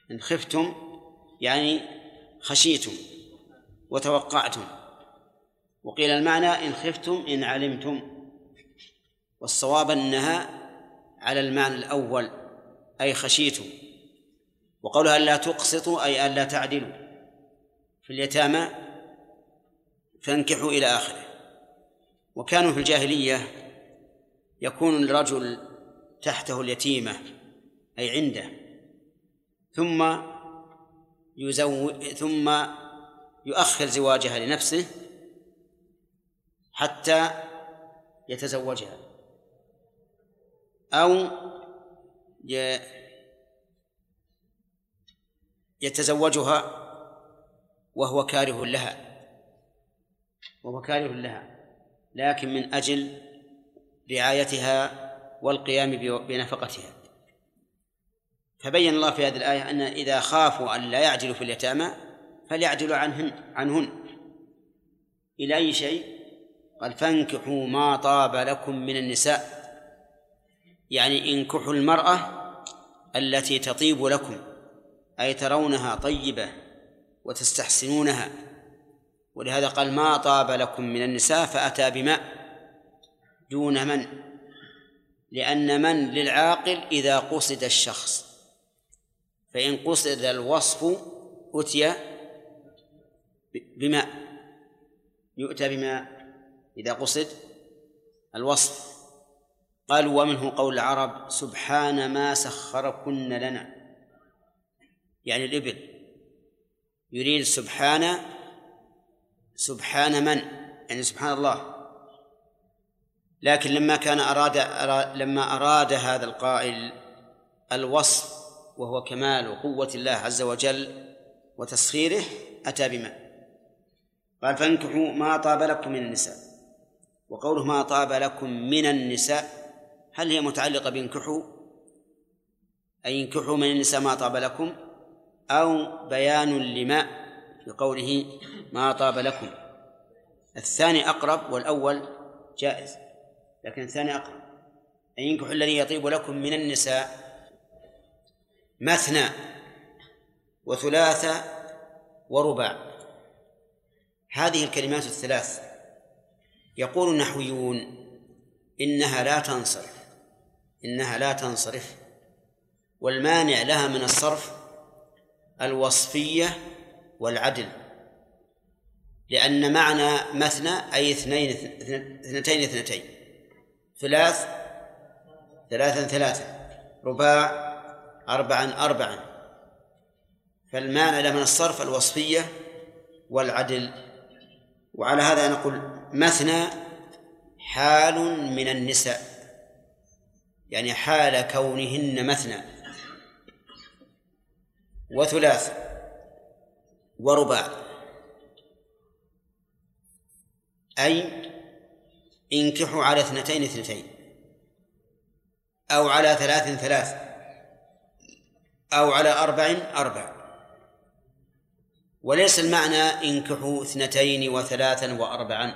إن خفتم يعني خشيتم وتوقعتم، وقيل المعنى إن خفتم إن علمتم، والصواب أنها على المعنى الأول أي خشيتم. وقولها ألا تقسطوا أي ألا تعدلوا في اليتامى فانكحوا إلى آخره. وكانوا في الجاهلية يكون الرجل تحته اليتيمة أي عنده، ثم يؤخر زواجها لنفسه حتى يتزوجها، أو يتزوجها وهو كاره لها لكن من أجل رعايتها والقيام بنفقتها. فبين الله في هذه الآية أن إذا خافوا أن لا يعجلوا في اليتامى فليعجلوا عنهن إلى أي شيء؟ قال فانكحوا ما طاب لكم من النساء، يعني انكحوا المرأة التي تطيب لكم، أي ترونها طيبة وتستحسنونها. ولهذا قال ما طاب لكم من النساء فأتى بماء دون من، لأن من للعاقل إذا قصد الشخص، فإن قصد الوصف أتي بماء، يؤتى بماء إذا قصد الوصف. قالوا ومنه قول العرب سبحان ما سخركن لنا، يعني الإبل، يريد سبحان من، يعني سبحان الله. لكن لما أراد هذا القائل الوصف وهو كمال وقوة الله عز وجل وتسخيره أتى بما قال فانكحوا ما طاب لكم من النساء. وقوله ما طاب لكم من النساء هل هي متعلقة بانكحوا أي انكحوا من النساء ما طاب لكم، أو بيان لما في قوله ما طاب لكم؟ الثاني أقرب والأول جائز، لكن الثاني أقرب، أن ينكحوا الذي يطيب لكم من النساء مثنى وثلاثة ورباع. هذه الكلمات الثلاث يقول النحويون إنها لا تنصرف، والمانع لها من الصرف الوصفية والعدل، لأن معنى مثنى أي اثنتين، ثلاثا، رباع أربعا، فالمعنى له من الصرف الوصفية والعدل. وعلى هذا نقول مثنى حال من النساء، يعني حال كونهن مثنى، وثلاث ورباع أي انكحوا على اثنتين أو على ثلاث أو على أربع، وليس المعنى انكحوا 2 و3 و4،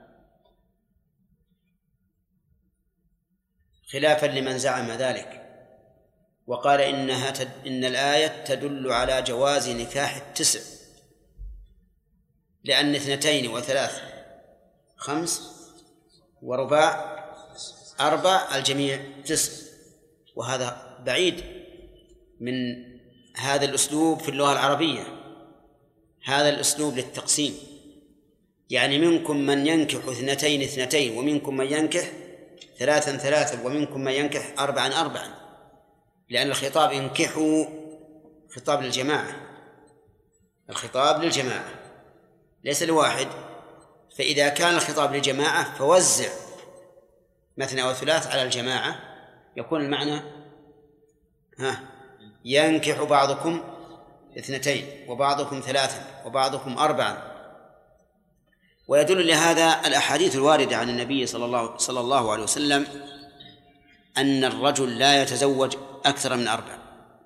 خلافا لمن زعم ذلك وقال إن الآية تدل على جواز نكاح 9، لأن 2 و3 5 ورباع 4 الجميع 9، وهذا بعيد من هذا الأسلوب في اللغة العربية. هذا الأسلوب للتقسيم، يعني منكم من ينكح 2 ومنكم من ينكح 3 ومنكم من ينكح 4، لأن الخطاب انكحوا خطاب للجماعة، الخطاب للجماعة ليس لواحد. فإذا كان الخطاب للجماعة فوزع 2 و3 على الجماعة، يكون المعنى ينكح بعضكم 2 وبعضكم 3 وبعضكم 4. ويدل لهذا الأحاديث الواردة عن النبي صلى الله عليه وسلم أن الرجل لا يتزوج أكثر من 4.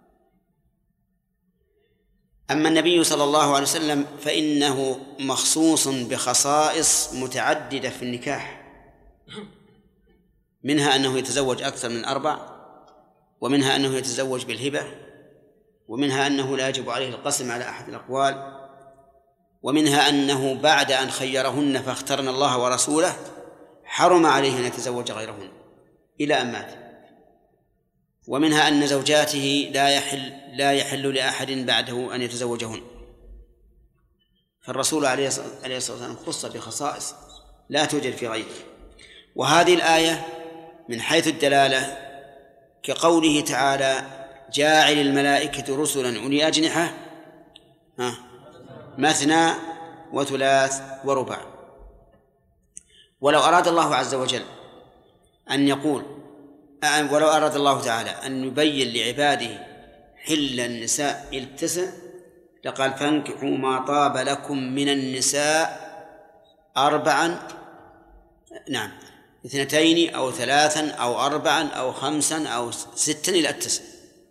أما النبي صلى الله عليه وسلم فإنه مخصوص بخصائص متعددة في النكاح، منها أنه يتزوج أكثر من 4، ومنها أنه يتزوج بالهبة، ومنها أنه لا يجب عليه القسم على أحد الأقوال، ومنها أنه بعد أن خيرهن فاخترن الله ورسوله حرم عليه أن يتزوج غيرهن إلى أن مات. ومنها أن زوجاته لا يحل لأحد بعده أن يتزوجهن، فالرسول عليه الصلاة والسلام خص بخصائص لا توجد في غيره. وهذه الآية من حيث الدلالة كقوله تعالى: جاعل الملائكة رسلا أولي أجنحة مثنى وثلاث ورباع. ولو أراد الله عز وجل أن يقول، ولو أراد الله تعالى أن يبين لعباده حل النساء التسع لقال: فانكحوا ما طاب لكم من النساء أربعا، نعم، اثنتين أو ثلاثا أو أربعا أو خمسا أو ستا إلى التسع،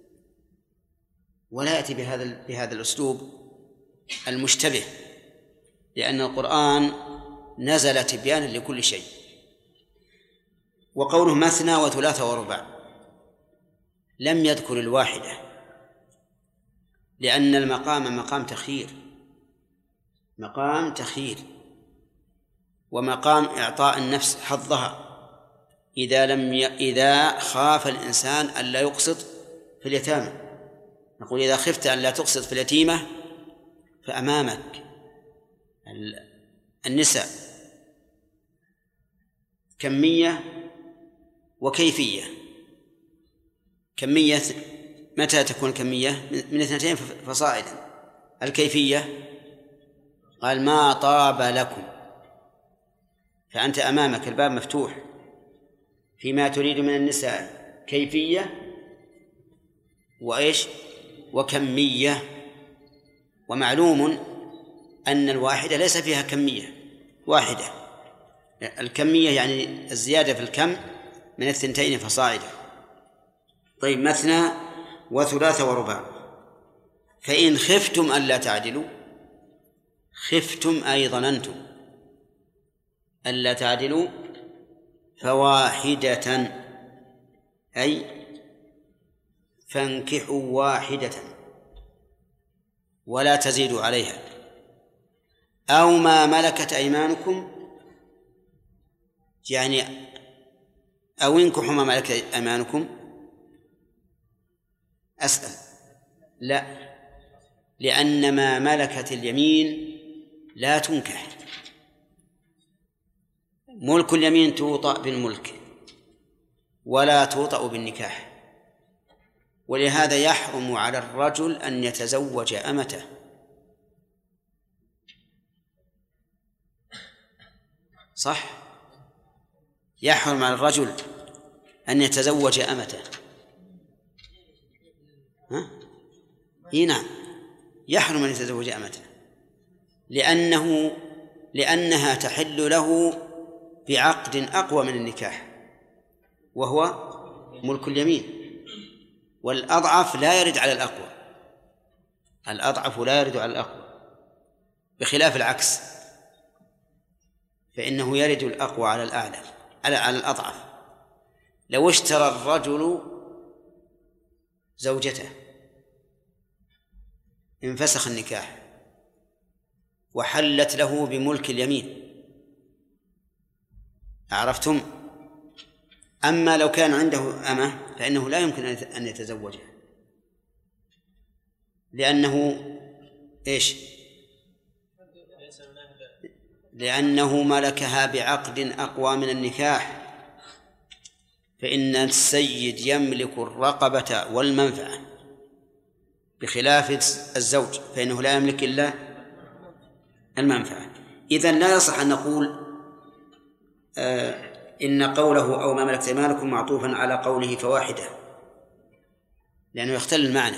ولا يأتي بهذا الأسلوب المشتبه، لأن القرآن نزل تبيانا لكل شيء. وقوله مثنى وثلاث ورباع لم يذكر الواحدة، لأن المقام مقام تخيير ومقام إعطاء النفس حظها إذا خاف الإنسان أن لا يقسط في اليتامى. نقول: إذا خفت أن لا تقسط في اليتيمة فأمامك النساء كمية وكيفية. كمية متى تكون كمية؟ من اثنتين فصاعدا. الكيفية قال: ما طاب لكم، فأنت أمامك الباب مفتوح فيما تريد من النساء كيفية وإيش وكمية. ومعلوم أن الواحدة ليس فيها كمية واحدة، الكمية يعني الزيادة في الكم من الثنتين فصاعدا. طيب، مثنى وثلاث ورباع. فإن خفتم ألا تعدلوا، خفتم أي ظننتم ألا تعدلوا فواحدة، أي فانكحوا واحدة ولا تزيدوا عليها، أو ما ملكت أيمانكم، يعني أو انكحوا ما ملكت أيمانكم. أسأل، لا، لأن ما ملكت اليمين لا تنكح. ملك اليمين توطأ بالملك ولا توطأ بالنكاح، ولهذا يحرم على الرجل أن يتزوج أمته. صح؟ يحرم على الرجل أن يتزوج أمته. نعم، يحرم أن يتزوج أمته لأنها تحل له بعقد أقوى من النكاح، وهو ملك اليمين، والأضعف لا يرد على الأقوى، الأضعف لا يرد على الأقوى، بخلاف العكس، فإنه يرد الأقوى على الأعلى على الأضعف. لو اشترى الرجل زوجته انفسخ النكاح وحلت له بملك اليمين، عرفتم؟ أما لو كان عنده أمة فإنه لا يمكن أن يتزوجها، لأنه إيش؟ لأنه ملكها بعقد أقوى من النكاح، فإن السيد يملك الرقبة والمنفعة بخلاف الزوج، فإنه لا يملك إلا المنفعة. إذن لا يصح أن نقول إن قوله أو ما ملكت أيمانكم معطوفا على قوله فواحدة، لأنه يختل المعنى،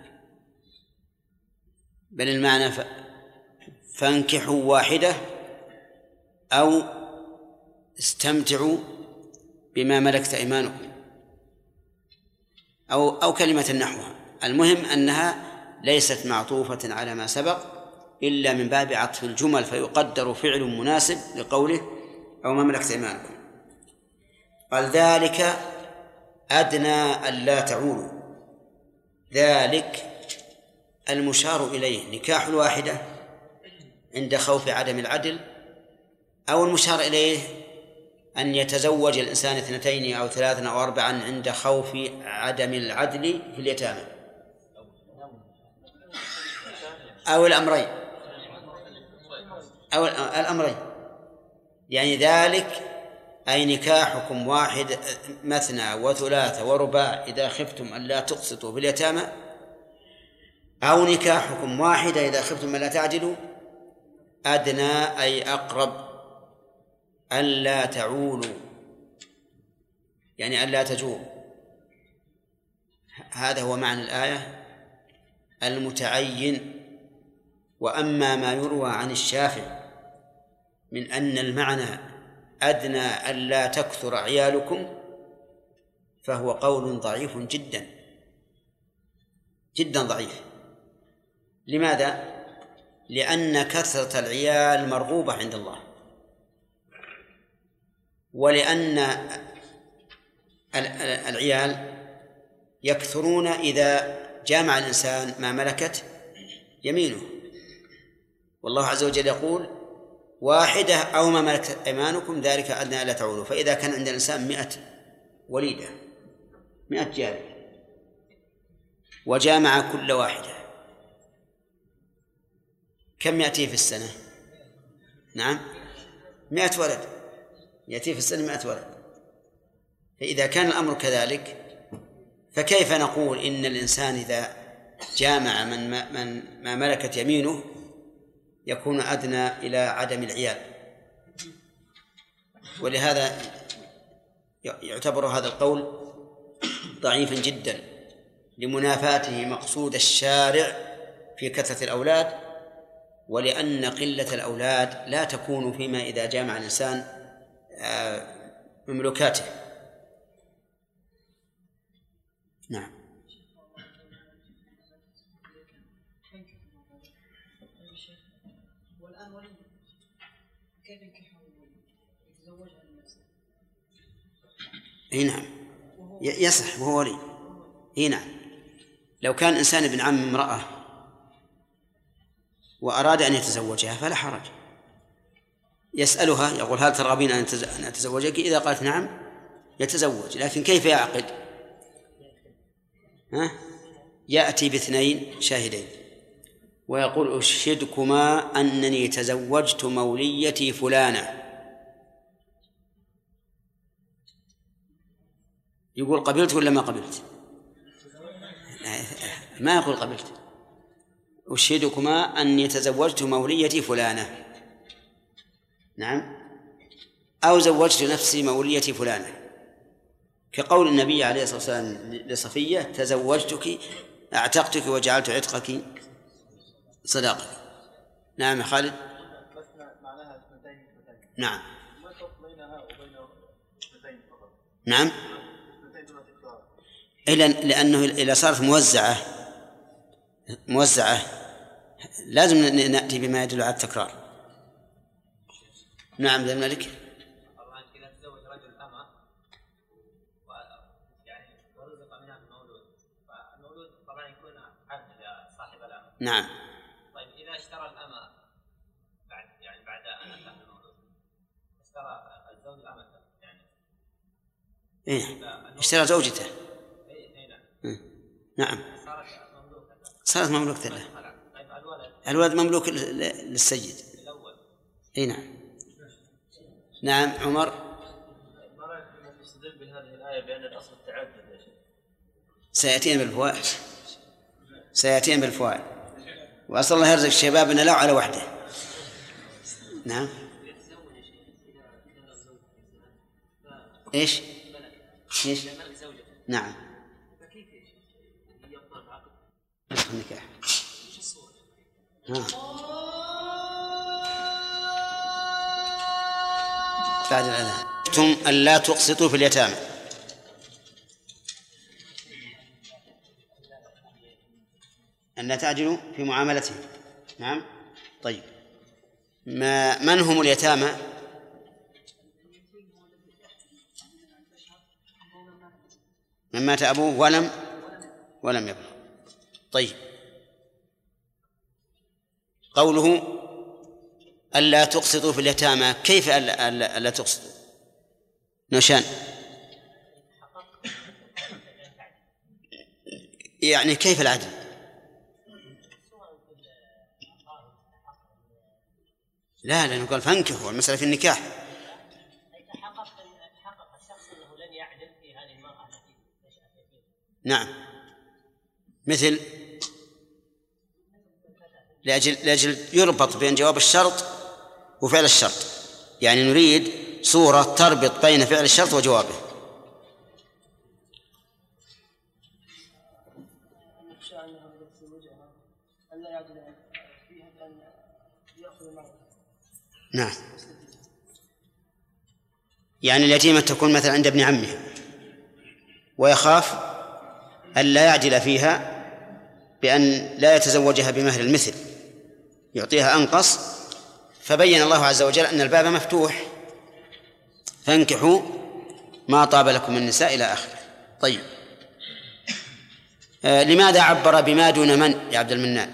بل المعنى فانكحوا واحدة أو استمتعوا بما ملكت أيمانكم أو كلمة نحوها. المهم أنها ليست معطوفة على ما سبق إلا من باب عطف الجمل، فيقدر فعل مناسب لقوله أو ما ملكت أيمانكم. قال: ذلك أدنى ألا تعولوا. ذلك المشار إليه نكاح الواحدة عند خوف عدم العدل، أو المشار إليه أن يتزوج الإنسان 2 أو 3 أو 4 عند خوف عدم العدل في اليتامى، أو الأمرين، أو الأمرين. يعني ذلك أي نكاحكم واحد 2 و3 ورباع إذا خفتم أن لا تقسطوا في اليتامى، أو نكاحكم واحدة إذا خفتم أن لا تعدلوا، أدنى أي أقرب ألا تعولوا، يعني ألا تجوروا. هذا هو معنى الآية المتعين. وأما ما يروى عن الشافعي من أن المعنى أدنى ألا تكثر عيالكم فهو قول ضعيف جدا جدا ضعيف. لماذا؟ لأن كثرة العيال مرغوبة عند الله، ولأن العيال يكثرون إذا جامع الإنسان ما ملكت يمينه، والله عز وجل يقول واحدة أو ما ملكت أيمانكم ذلك أدنى ألا تعولوا. فإذا كان عند الإنسان 100 وليدة 100 جارية وجامع كل واحدة، كم يأتي في السنة؟ نعم 100 ولد، يأتي في السنة 100 ولد. فإذا كان الأمر كذلك فكيف نقول إن الإنسان إذا جامع ما ملكت يمينه يكون أدنى إلى عدم العيال؟ ولهذا يعتبر هذا القول ضعيفا جدا لمنافاته مقصود الشارع في كثرة الأولاد، ولأن قلة الأولاد لا تكون فيما إذا جامع الإنسان مملوكاته. نعم. والآن ولي كيف ينكحه يتزوجها لنفسه؟ نعم يصح وهو ولي. نعم لو كان إنسان ابن عم امرأة وأراد أن يتزوجها فلا حرج، يسألها يقول هل ترغبين أن أتزوجك؟ إذا قالت نعم يتزوج. لكن كيف يعقد؟ يأتي ب2 شاهدين ويقول أشهدكما أنني تزوجت موليتي فلانة. يقول قبلت ولا ما قبلت؟ ما يقول قبلت. أشهدكما أني تزوجت موليتي فلانة، نعم، أو زوجت نفسي موليتي فلانة، كقول النبي عليه الصلاة والسلام لصفية تزوجتك أعتقتك وجعلت عتقك صداقك. نعم يا خالد. نعم نعم لأنه إذا صارت موزعة لازم نأتي بما يدل على التكرار. نعم ذا الملك. إذا تزوج رجل أمة يعني ورزق منها المولود، فالمولود طبعا يكون عبد لصاحب الأمة. نعم. طيب إذا اشترى الأمة بعد أن أتى المولود، اشترى الزوج الأمة يعني. اشترى زوجته. نعم. صارت مملوكة له. طيب الولد مملوك للسيد. نعم. نعم عمر. ما رأيك أن نستدل بهذه الآية بأن الأصل التعدد يا شيخ؟ سيأتين بالفوائد. وأسأل الله يرزق شبابنا لا على وحده. نعم. إيش؟ نعم. النكاح. بعد الأذان. أن لا تقسطوا في اليتامى. أن لا تعجلوا في معاملتهم. نعم. طيب من هم اليتامى؟ من مات أبوه ولم يبلغ. طيب قوله ألا تقسطوا في اليتامى، كيف ألا تقسطوا؟ نوشان، يعني كيف العدل؟ لا لأنه قال فانكحوا، المسألة في النكاح. تحقق الشخص أنه لن يعدل في هذه المرأة التي نشأت يتيمة. نعم، مثل لأجل يربط بين جواب الشرط وفعل الشرط، يعني نريد صورة تربط بين فعل الشرط وجوابه. نعم، يعني اليتيمة تكون مثلا عند ابن عمها ويخاف أن لا يعدل فيها بأن لا يتزوجها بمهر المثل، يعطيها أنقص، فبين الله عز وجل أن الباب مفتوح، فانكحوا ما طاب لكم من النساء إلى آخره. طيب، لماذا عبر بما دون من يا عبد المنان؟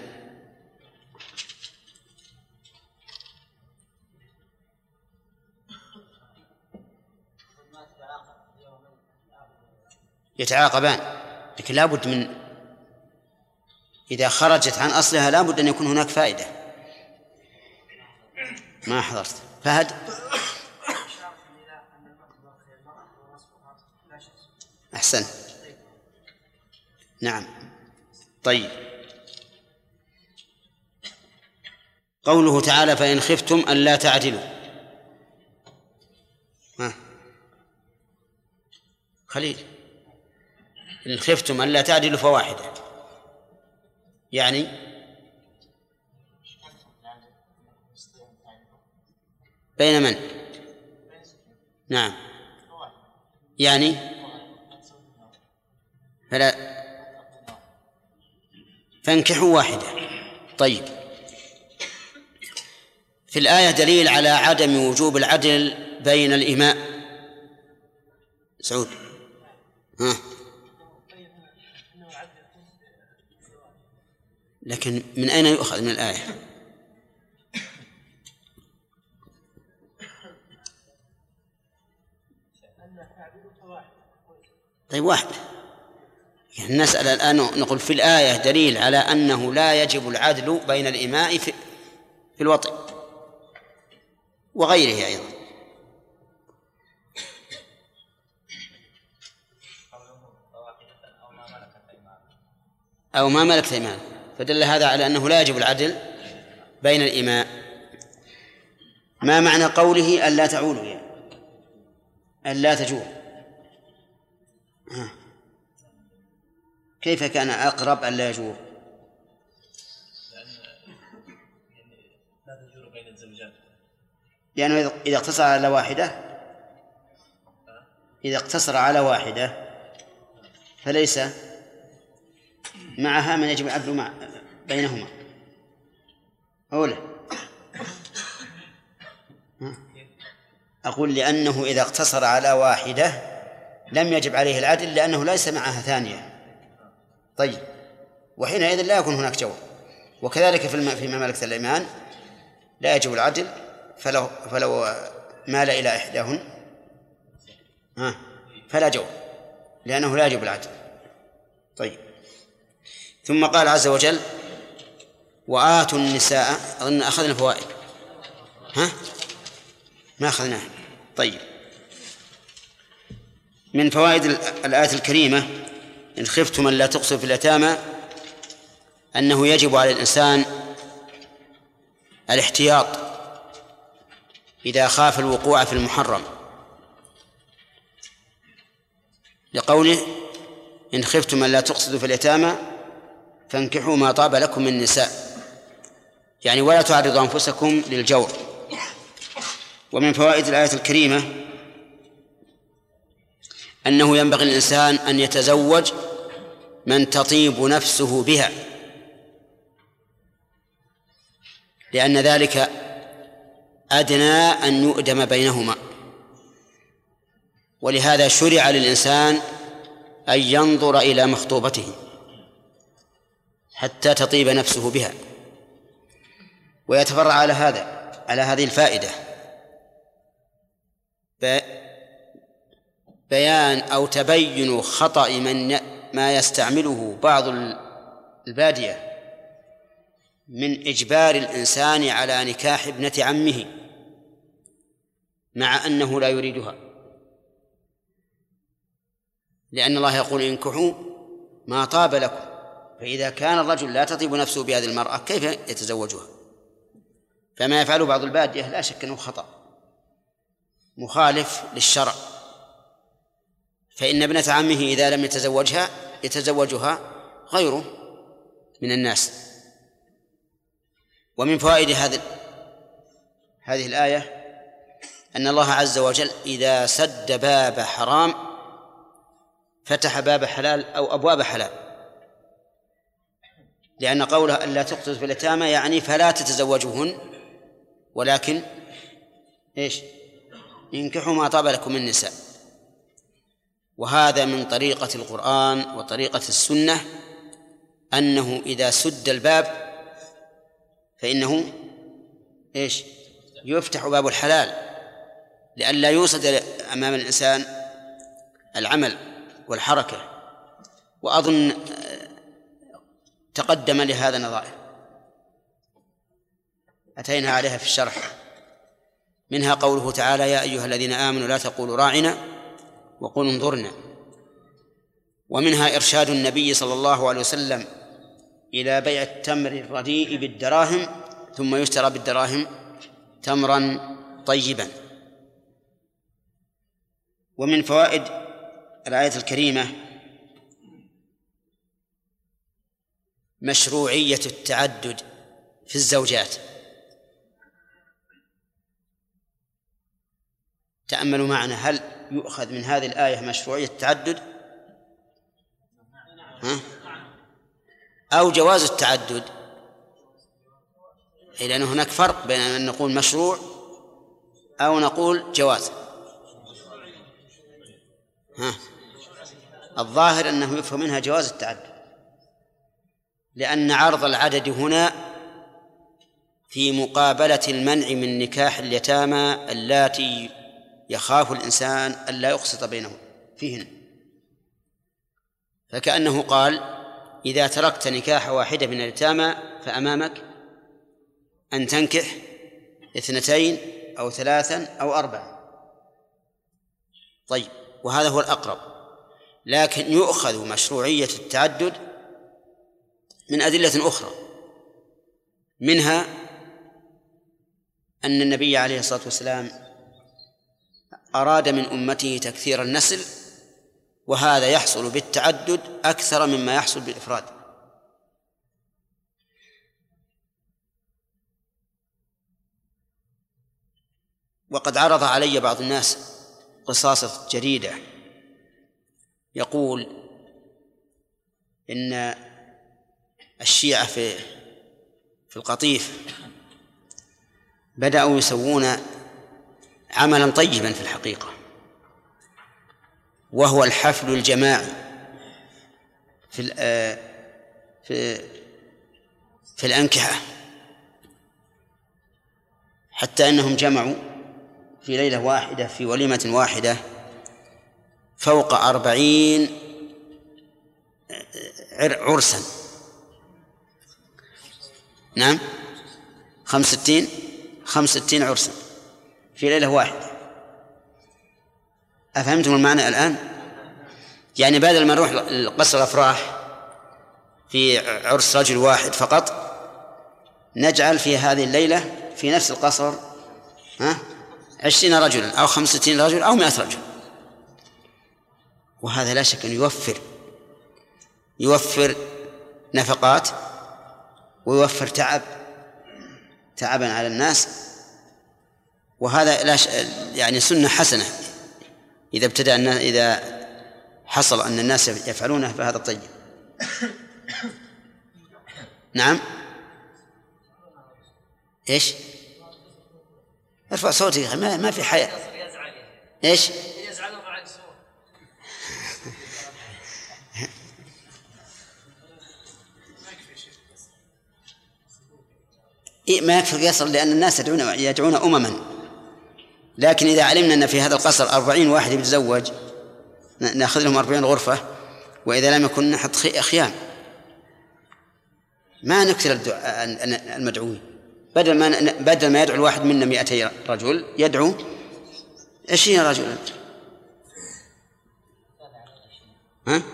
يتعاقبان، لكن لا بد من، إذا خرجت عن أصلها لا بد أن يكون هناك فائدة. ما حضرت فهد؟ أحسن، نعم. طيب، قوله تعالى فإن خفتم ألا تعدلوا، خليل، إن خفتم ألا تعدلوا فواحدة، يعني بين من؟ نعم، يعني فانكحوا واحدة. طيب، في الآية دليل على عدم وجوب العدل بين الإماء. سعود، لكن من أين يؤخذ من الآية؟ طيب، واحد، يعني نسأل الآن نقول في الآية دليل على أنه لا يجب العدل بين الإماء في الوطء وغيره أيضا. أو ما ملكت أيمان، فدل هذا على أنه لا يجب العدل بين الإماء. ما معنى قوله ألا تعولوا؟ يعني ألا تجول، كيف كان أقرب ألا يجور؟ لا تجور بين الزوجات، لأنه إذا اقتصر على واحدة، إذا اقتصر على واحدة فليس معها من يجب العدل بينهما. أولا أقول لأنه إذا اقتصر على واحدة لم يجب عليه العدل لأنه ليس معها ثانية. طيب، وحينئذ لا يكون هناك جواب. وكذلك فيما ملكت الأيمان لا يجب العدل، فلو مال إلى إحداهن فلا جواب لأنه لا يجب العدل. طيب، ثم قال عز وجل وآتوا النساء. أظن أخذنا فوائد، ما أخذناها. طيب، من فوائد الآية الكريمة إن خفتم أن لا تقسطوا في اليتامى أنه يجب على الإنسان الاحتياط إذا خاف الوقوع في المحرم، لقوله إن خفتم أن لا تقسطوا في اليتامى فانكحوا ما طاب لكم من النساء، يعني ولا تعرضوا أنفسكم للجور. ومن فوائد الآية الكريمة أنه ينبغي للإنسان أن يتزوج من تطيب نفسه بها، لأن ذلك أدنى أن يؤدم بينهما. ولهذا شرع للإنسان أن ينظر إلى مخطوبته حتى تطيب نفسه بها. ويتفرع على على هذه الفائدة بيان أو تبين خطأ ما يستعمله بعض البادية من إجبار الإنسان على نكاح ابنة عمه مع أنه لا يريدها، لأن الله يقول انكحوا ما طاب لكم، فإذا كان الرجل لا تطيب نفسه بهذه المرأة كيف يتزوجها؟ فما يفعله بعض البادية لا شك أنه خطأ مخالف للشرع، فإن ابنة عمه إذا لم يتزوجها غيره من الناس. ومن فوائد هذه الآية أن الله عز وجل إذا سد باب حرام فتح باب حلال أو أبواب حلال، لأن قوله ألا تقتلوا في اليتامى يعني فلا تتزوجوهن، ولكن انكحوا ما طاب لكم من النساء. وهذا من طريقة القرآن وطريقة السنة أنه إذا سد الباب فإنه يفتح باب الحلال لئلا يوصد أمام الإنسان العمل والحركة. وأظن تقدم لهذا نظائر أتينا عليها في الشرح، منها قوله تعالى يا أيها الذين آمنوا لا تقولوا راعنا وقولوا انظرنا، ومنها إرشاد النبي صلى الله عليه وسلم إلى بيع التمر الرديء بالدراهم ثم يشترى بالدراهم تمرا طيبا. ومن فوائد الآية الكريمة مشروعية التعدد في الزوجات. تأملوا معنا، هل يؤخذ من هذه الآية مشروعية التعدد أو جواز التعدد؟ لأن هناك فرق بين أن نقول مشروع أو نقول جواز. الظاهر أنه يفهم منها جواز التعدد، لأن عرض العدد هنا في مقابلة المنع من نكاح اليتامى اللاتي يخاف الإنسان ألا يقسط بينهم فيهن، فكأنه قال إذا تركت نكاح واحدة من اليتامى فأمامك أن تنكح 2 أو 3 أو 4. طيب، وهذا هو الأقرب، لكن يؤخذ مشروعية التعدد من أدلة أخرى، منها أن النبي عليه الصلاة والسلام أراد من أمته تكثير النسل، وهذا يحصل بالتعدد أكثر مما يحصل بالإفراد. وقد عرض علي بعض الناس قصاصة جريدة يقول إن الشيعة في القطيف بدأوا يسوون عملا طيبا في الحقيقة، وهو الحفل الجماعي في الأنكحة، حتى أنهم جمعوا في ليلة واحدة في وليمة واحدة فوق 40 عرسا. نعم، 65 عرسا في ليلة واحدة. أفهمتم المعنى الآن؟ يعني بدل ما نروح قصر الأفراح في عرس رجل واحد فقط، نجعل في هذه الليلة في نفس القصر 20 رجلا أو 65 رجل أو 100 رجل. وهذا لا شك أن يوفر نفقات ويوفر تعبا على الناس، وهذا يعني سنة حسنة إذا حصل أن الناس يفعلونه فهذا طيب. نعم، إيش؟ ارفع صوتك، ما في حياة. إيش؟ ما يكفي قصر، لأن الناس يدعون أمما. لكن إذا علمنا أن في هذا القصر 40 واحد يتزوج نأخذ لهم 40 غرفة، وإذا لم يكن نحط ما نكثر المدعوين. بدل ما يدعو الواحد منا 200 رجل يدعو 20 رجلا. ها؟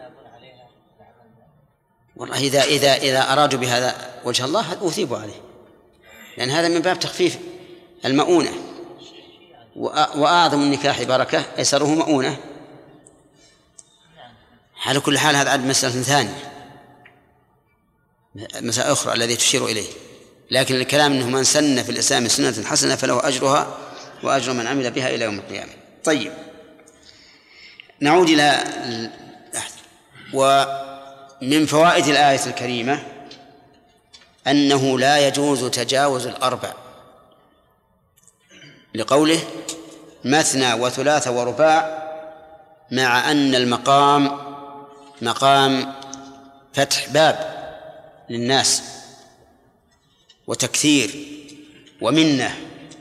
والله إذا أرادوا بهذا وجه الله أثيبوا عليه، لأن هذا من باب تخفيف المؤونة. وأعظم النكاح بركة أيسره مؤونة. على كل حال هذا عاد مسألة ثانية، مسألة أخرى الذي تشير إليه. لكن الكلام أنه من سن في الإسلام سنة حسنة فله أجرها وأجر من عمل بها إلى يوم القيامة. طيب، نعود إلى ومن فوائد الآية الكريمة أنه لا يجوز تجاوز 4، لقوله مثنى وثلاث ورباع، مع أن المقام مقام فتح باب للناس وتكثير ومنة،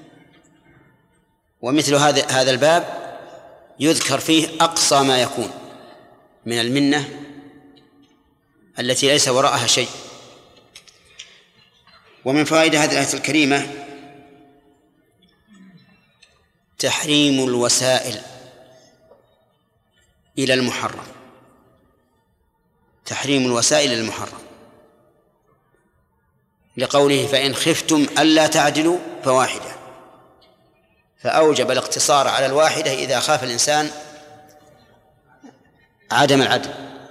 ومثل هذا الباب يذكر فيه أقصى ما يكون من المنة التي ليس وراءها شيء. ومن فوائد هذه الآية الكريمة تحريم الوسائل إلى المحرم، تحريم الوسائل إلى المحرم، لقوله فإن خفتم ألا تعدلوا فواحدة، فأوجب الاقتصار على الواحدة إذا خاف الإنسان عدم العدل.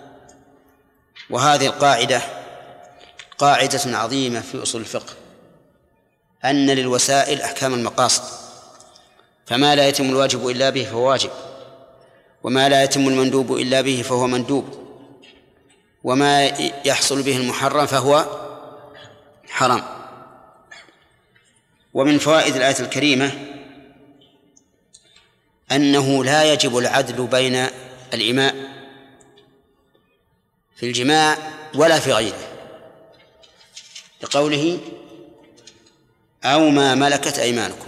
وهذه القاعدة قاعدة عظيمة في أصول الفقه، أن للوسائل أحكام المقاصد، فما لا يتم الواجب إلا به فهو واجب، وما لا يتم المندوب إلا به فهو مندوب، وما يحصل به المحرم فهو حرام. ومن فوائد الآية الكريمة أنه لا يجب العدل بين الإماء في الجماع ولا في غيره، لقوله أو ما ملكت أيمانكم.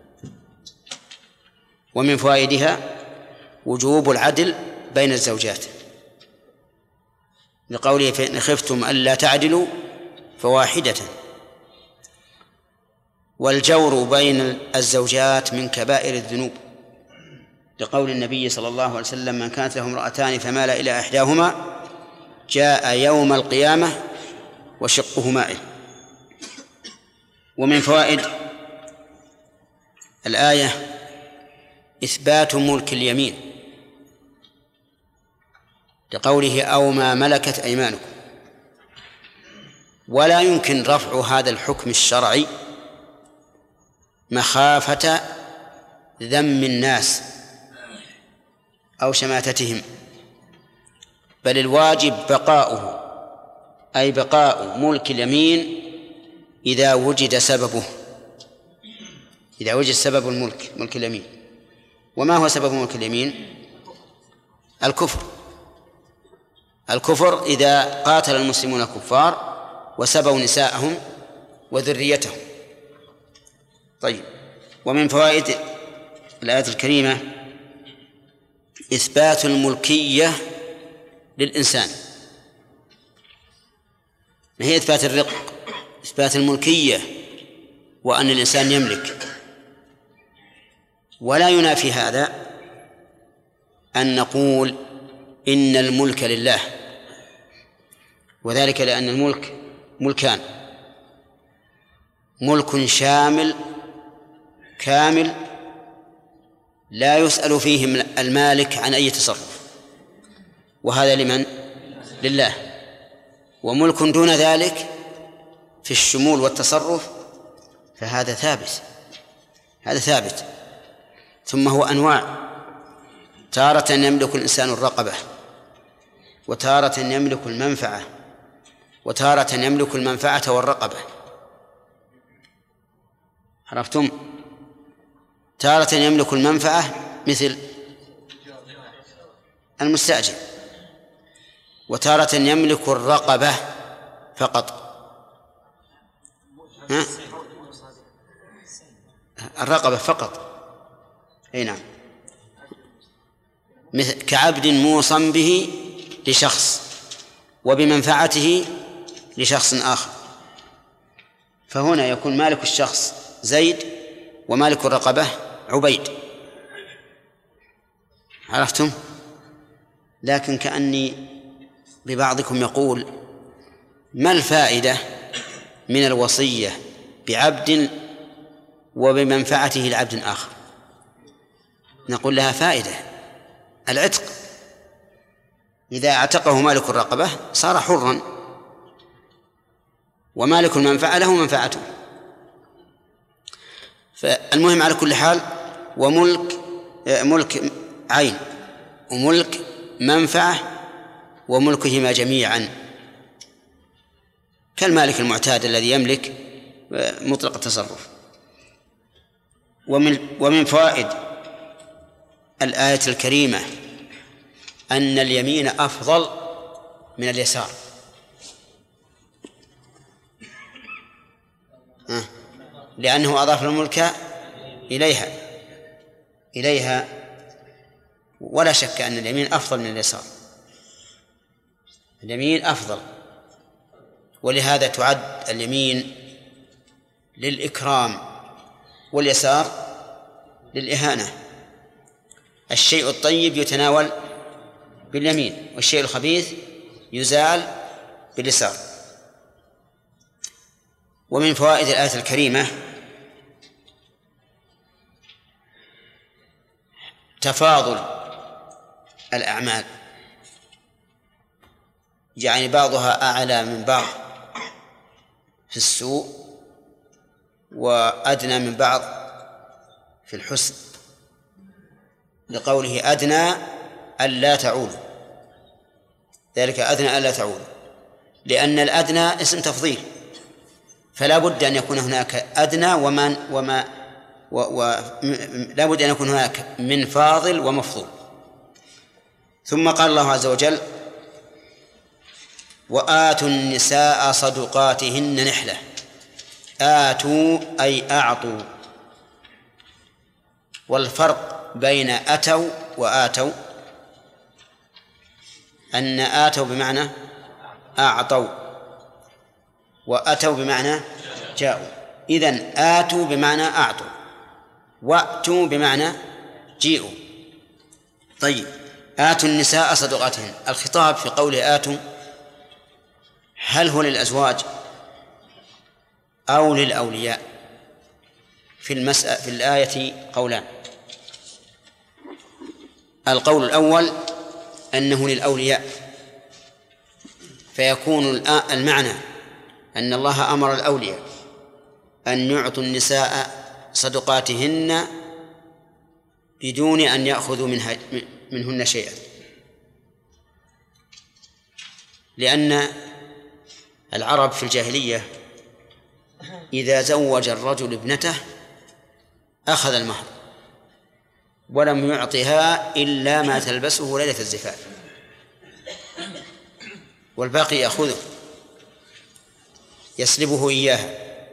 ومن فوائدها وجوب العدل بين الزوجات، لقوله فإن خفتم ألا تعدلوا فواحدة. والجور بين الزوجات من كبائر الذنوب، لقول النبي صلى الله عليه وسلم من كانت له امرأتان فمال إلى إحداهما جاء يوم القيامة وشقه مائل. ومن فوائد الآية إثبات ملك اليمين، لقوله أو ما ملكت أيمانكم. ولا يمكن رفع هذا الحكم الشرعي مخافة ذم الناس أو شماتتهم، بل الواجب بقاؤه، أي بقاء ملك اليمين إذا وجد سببه، إذا وجد سبب الملك، ملك اليمين. وما هو سبب ملك اليمين؟ الكفر إذا قاتل المسلمون الكفار وسبوا نساءهم وذريتهم. طيب، ومن فوائد الآية الكريمة إثبات الملكية للإنسان. ما هي إثبات الرق؟ إثبات الملكية، وأن الإنسان يملك. ولا ينافي هذا أن نقول إن الملك لله، وذلك لأن الملك ملكان: ملك شامل كامل لا يسأل فيه المالك عن أي تصرف، وهذا لمن؟ لله. وملك دون ذلك في الشمول والتصرف، فهذا ثابت، هذا ثابت. ثم هو أنواع: تارة يملك الإنسان الرقبة، وتارة يملك المنفعة، وتارة يملك المنفعة والرقبة. عرفتم؟ تارة يملك المنفعة مثل المستأجر، وتارة يملك الرقبة فقط. الرقبة فقط. أي نعم، كعبد موصى به لشخص وبمنفعته لشخص آخر، فهنا يكون مالك الشخص زيد ومالك الرقبة عبيد. عرفتم؟ لكن كأني ببعضكم يقول: ما الفائدة من الوصية بعبد وبمنفعته لعبد آخر؟ نقول لها فائدة، العتق. إذا اعتقه مالك الرقبة صار حرا، ومالك المنفعة له منفعته. فالمهم على كل حال، ملك عين وملك منفعة وملكهما جميعا كالمالك المعتاد الذي يملك مطلق التصرف. ومن فوائد الآية الكريمة أن اليمين أفضل من اليسار. لأنه أضاف الملك إليها، ولا شك أن اليمين أفضل من اليسار، اليمين أفضل. ولهذا تعد اليمين للإكرام واليسار للإهانة. الشيء الطيب يتناول باليمين، والشيء الخبيث يزال باليسار. ومن فوائد الآية الكريمة تفاضل الأعمال، يعني بعضها أعلى من بعض في السوء وأدنى من بعض في الحسن، لقوله أدنى ألا تعول، ذلك أدنى ألا تعول، لأن الأدنى اسم تفضيل، فلا بد أن يكون هناك أدنى لا بد أن يكون هناك من فاضل ومفضول. ثم قال الله عز وجل: وآتوا النساء صدقاتهن نحلة. آتوا أي أعطوا. والفرق بين أتوا وآتوا أن آتوا بمعنى أعطوا، وأتوا بمعنى جاءوا. إذن آتوا بمعنى أعطوا، وأتوا بمعنى جيئوا. طيب، آتوا النساء صدقاتهن. الخطاب في قوله آتوا هل هو للأزواج أو للأولياء؟ في الآية قولان. القول الأول أنه للأولياء، فيكون المعنى أن الله أمر الأولياء أن يعطوا النساء صدقاتهن بدون أن يأخذوا منهن شيئا، لأن العرب في الجاهلية إذا زوج الرجل ابنته أخذ المهر ولم يعطها إلا ما تلبسه ليلة الزفاف، والباقي يأخذه يسلبه إياها.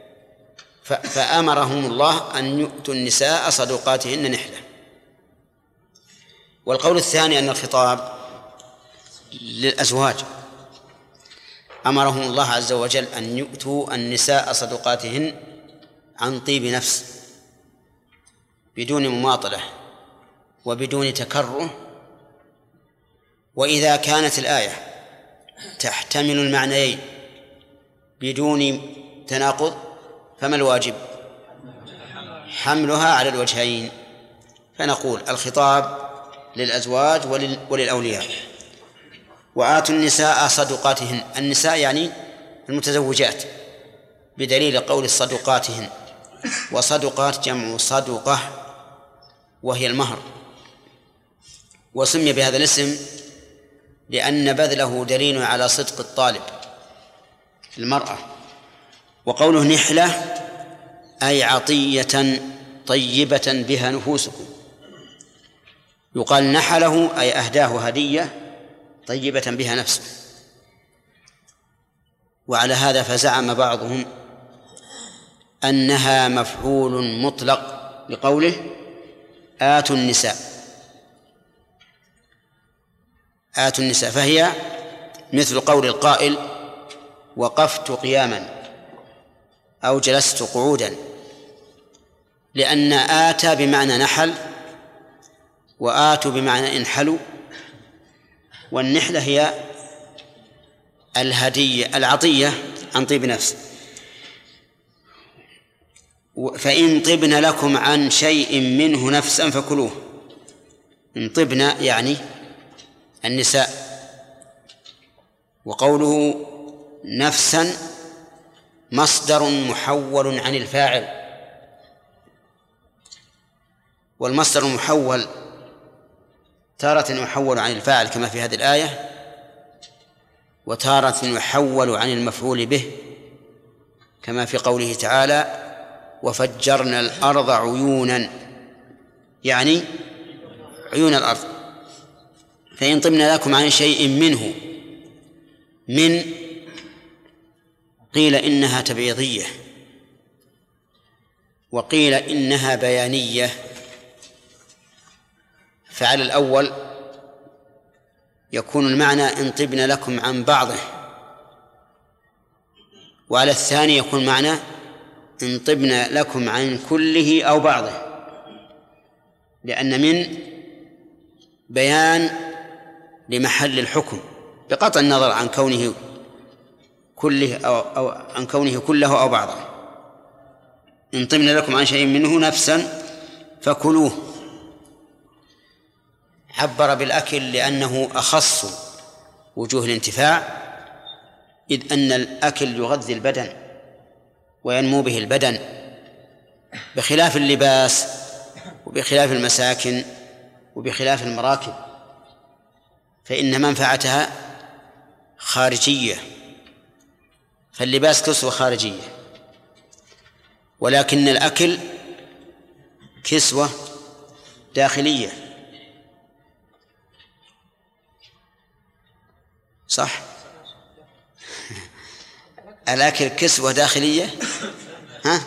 فأمرهم الله أن يؤتوا النساء صدقاتهن نحلة. والقول الثاني أن الخطاب للأزواج، أمرهم الله عز وجل أن يؤتوا النساء صدقاتهن عن طيب نفس بدون مماطلة وبدون تكره. وإذا كانت الآية تحتمل المعنيين بدون تناقض فما الواجب؟ حملها على الوجهين. فنقول الخطاب للأزواج وللأولياء. وآتوا النساء صدقاتهن، النساء يعني المتزوجات، بدليل قول صدقاتهن، وصدقات جمع صدقة وهي المهر، وسمي بهذا الاسم لأن بذله دليل على صدق الطالب المرأة. وقوله نحلة أي عطية طيبة بها نفوسكم، يقال نحله أي أهداه هدية طيبة بها نفسه. وعلى هذا فزعم بعضهم أنها مفعول مطلق لقوله آتوا النساء. آتوا النساء، فهي مثل قول القائل وقفت قياما أو جلست قعودا، لأن آتى بمعنى نحل، وآتوا بمعنى انحلوا، والنحلة هي الهدية العطية عن طيب نفس. فإن طبن لكم عن شيء منه نفسا فكلوه. إن طبن يعني النساء. وقوله نفسا مصدر محول عن الفاعل، والمصدر المحول تارة يحول عن الفاعل كما في هذه الآية، وتارة يحول عن المفعول به كما في قوله تعالى وفجرنا الأرض عيونا، يعني عيون الأرض. فإن طبن لكم عن شيء منه، من قيل إنها تبعيضية وقيل إنها بيانية، فعلى الأول يكون المعنى إن طبن لكم عن بعضه، وعلى الثاني يكون معنى إن طبن لكم عن كله أو بعضه، لأن من بيان لمحل الحكم بقطع النظر عن كونه كله أو عن كونه كله أو بعضه. إن طبن لكم عن شيء منه نفسا فكلوه. عبر بالأكل لأنه أخص وجوه الانتفاع، إذ أن الأكل يغذي البدن وينمو به البدن، بخلاف اللباس وبخلاف المساكن وبخلاف المراكب، فإن منفعتها خارجية، فاللباس كسوة خارجية، ولكن الأكل كسوة داخلية. صح؟ الأكل كسوة داخلية، ها؟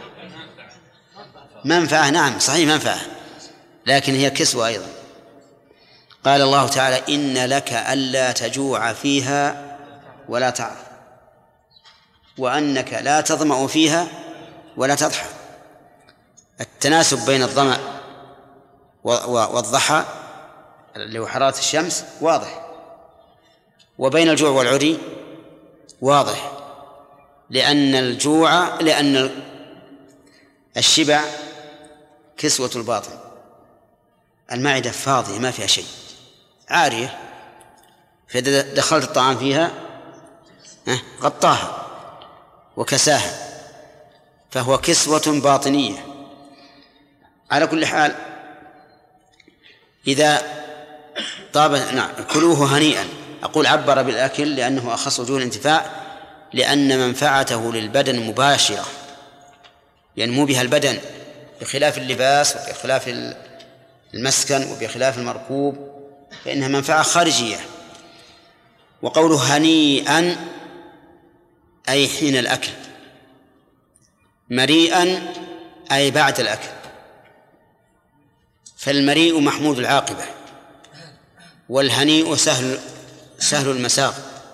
منفعة، نعم صحيح منفعة، لكن هي كسوة أيضا. قال الله تعالى إن لك ألا تجوع فيها ولا تعرى، وأنك لا تظمأ فيها ولا تضحى. التناسب بين الظمأ والضحى اللي هو حرارة الشمس واضح، وبين الجوع والعري واضح، لأن الشبع كسوة الباطن، المعدة فاضية ما فيها شيء، عارية، فإذا دخلت الطعام فيها غطاها وكساها، فهو كسوة باطنية. على كل حال إذا طاب، نعم كلوه هنيئا. أقول عبر بالأكل لأنه أخص وجوه الانتفاع، لأن منفعته للبدن مباشرة ينمو بها البدن، بخلاف اللباس وبخلاف المسكن وبخلاف المركوب، فإنها منفعة خارجية. وقوله هنيئا أي حين الأكل، مريئا أي بعد الأكل، فالمريء محمود العاقبة، والهنيء سهل المساغ.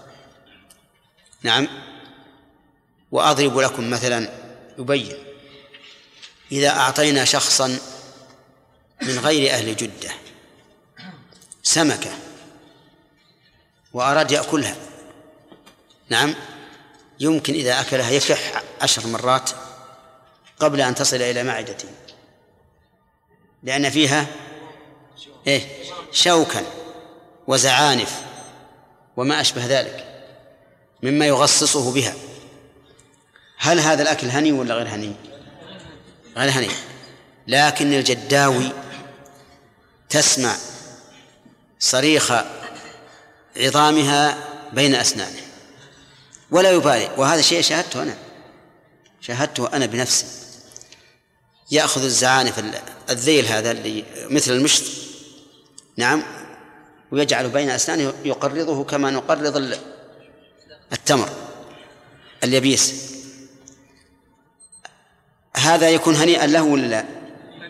نعم. وأضرب لكم مثلا يبين، إذا أعطينا شخصا من غير أهل جدة سمكة وأراد يأكلها، نعم يمكن إذا أكلها يكح 10 مرات قبل أن تصل إلى معدته، لأن فيها شوكا وزعانف وما أشبه ذلك مما يغصصه بها. هل هذا الأكل هني ولا غير هني؟ غير هني. لكن الجداوي تسمع صريخ عظامها بين أسنانه ولا يبالي، وهذا شيء شاهدته أنا بنفسي. يأخذ الزعانف الذيل هذا اللي مثل المشط، نعم، ويجعل بين أسنانه يقرضه كما نقرض التمر اليبيس. هذا يكون هنيئا له ولا لا؟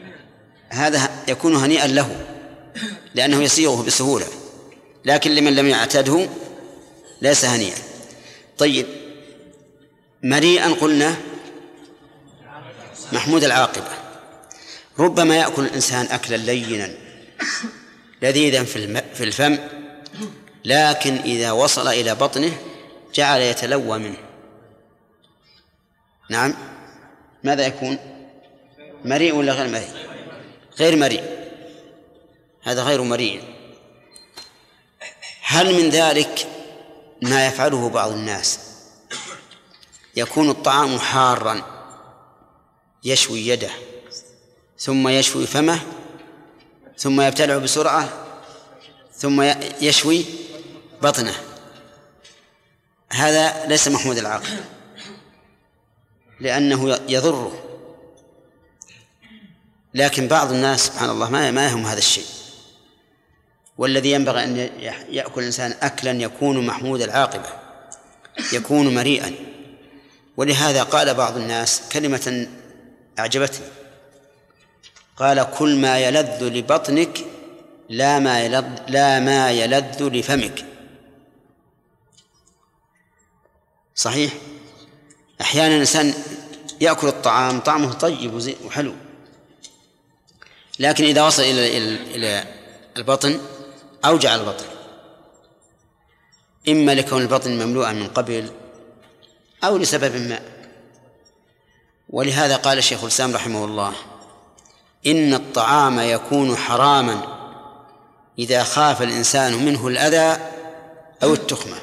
هذا يكون هنيئا له لأنه يسيغه بسهولة، لكن لمن لم يعتده ليس هنيئا. طيب، مريئا قلنا محمود العاقبة. ربما يأكل الإنسان أكلا لينا لذيذا في الفم، لكن إذا وصل إلى بطنه جعل يتلوى منه. نعم، ماذا يكون؟ مريء ولا غير مريء؟ غير مريء، هذا غير مريء. هل من ذلك ما يفعله بعض الناس؟ يكون الطعام حارا يشوي يده ثم يشوي فمه ثم يبتلع بسرعة ثم يشوي بطنه، هذا ليس محمود العاقل لأنه يضره. لكن بعض الناس سبحان الله ما يهم هذا الشيء، والذي ينبغي أن يأكل الإنسان أكلا يكون محمود العاقبة، يكون مريئا. ولهذا قال بعض الناس كلمة أعجبتني، قال: كل ما يلذ لبطنك لا ما يلذ لفمك. صحيح، أحيانا الإنسان يأكل الطعام طعمه طيب وحلو، لكن إذا وصل إلى البطن أوجع البطن، إما لكون البطن مملوءا من قبل أو لسبب ما. ولهذا قال الشيخ الإسلام رحمه الله: إن الطعام يكون حراما إذا خاف الإنسان منه الأذى أو التخمة.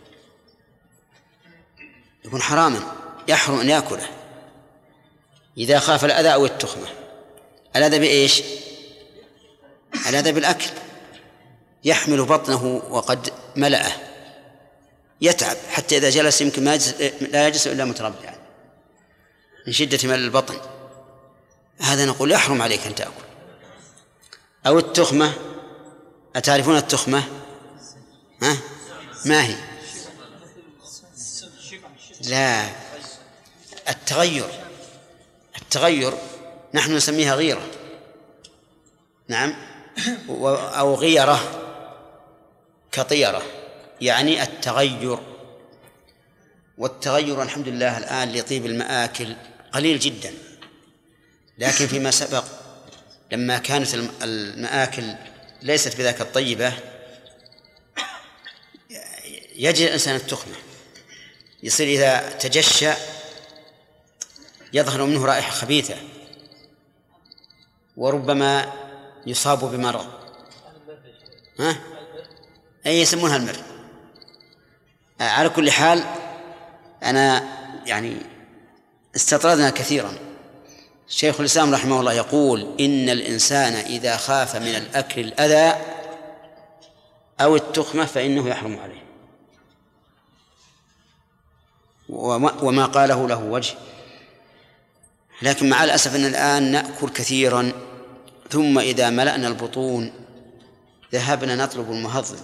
يكون حراما، يحرم أن يأكله إذا خاف الأذى أو التخمة. الأذى بإيش؟ الأذى بالأكل، يحمل بطنه وقد ملأه، يتعب حتى إذا جلس يمكن لا يجلس إلا متربعا من شدة ملء البطن. هذا نقول يحرم عليك أن تأكل. أو التخمة، أتعرفون التخمة؟ ما هي؟ لا، التغير نحن نسميها غيرة، نعم، أو غيرة كطيرة، يعني التغير. والتغير الحمد لله الآن لطيب المآكل قليل جدا، لكن فيما سبق لما كانت المآكل ليست بذاك الطيبة يجد الإنسان التخمة، يصير إذا تجشى يظهر منه رائحة خبيثة وربما يصاب بمرض. أي يسمونها المر. على كل حال أنا يعني استطردنا كثيرا. شيخ الإسلام رحمه الله يقول: إن الإنسان إذا خاف من الأكل الأذى أو التخمة فإنه يحرم عليه. وما قاله له وجه، لكن مع الأسف أن الآن نأكل كثيرا ثم إذا ملأنا البطون ذهبنا نطلب المهضم،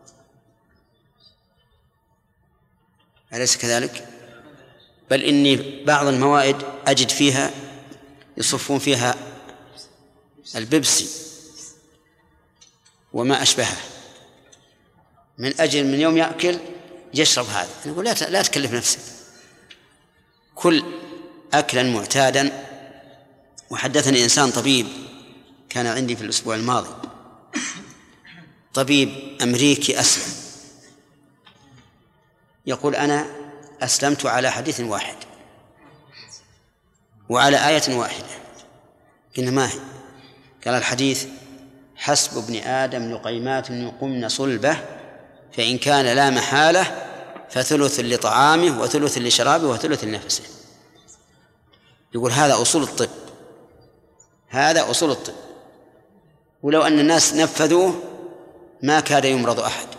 أليس كذلك؟ بل إني بعض الموائد أجد فيها يصفون فيها البيبسي وما أشبهه، من أجل من يوم يأكل يشرب هذا. نقول لا تكلف نفسك، كل أكلا معتادا. وحدثني إنسان طبيب كان عندي في الأسبوع الماضي، طبيب أمريكي أسلم، يقول: أنا أسلمت على حديث واحد وعلى آية واحدة. قلنا: ما هي؟ قال: الحديث: حسب ابن آدم لقيمات يقمن صلبه، فإن كان لا محالة فثلث لطعامه وثلث لشرابه وثلث لنفسه. يقول هذا أصول الطب، هذا أصول الطب، ولو أن الناس نفذوه ما كاد يمرض أحد.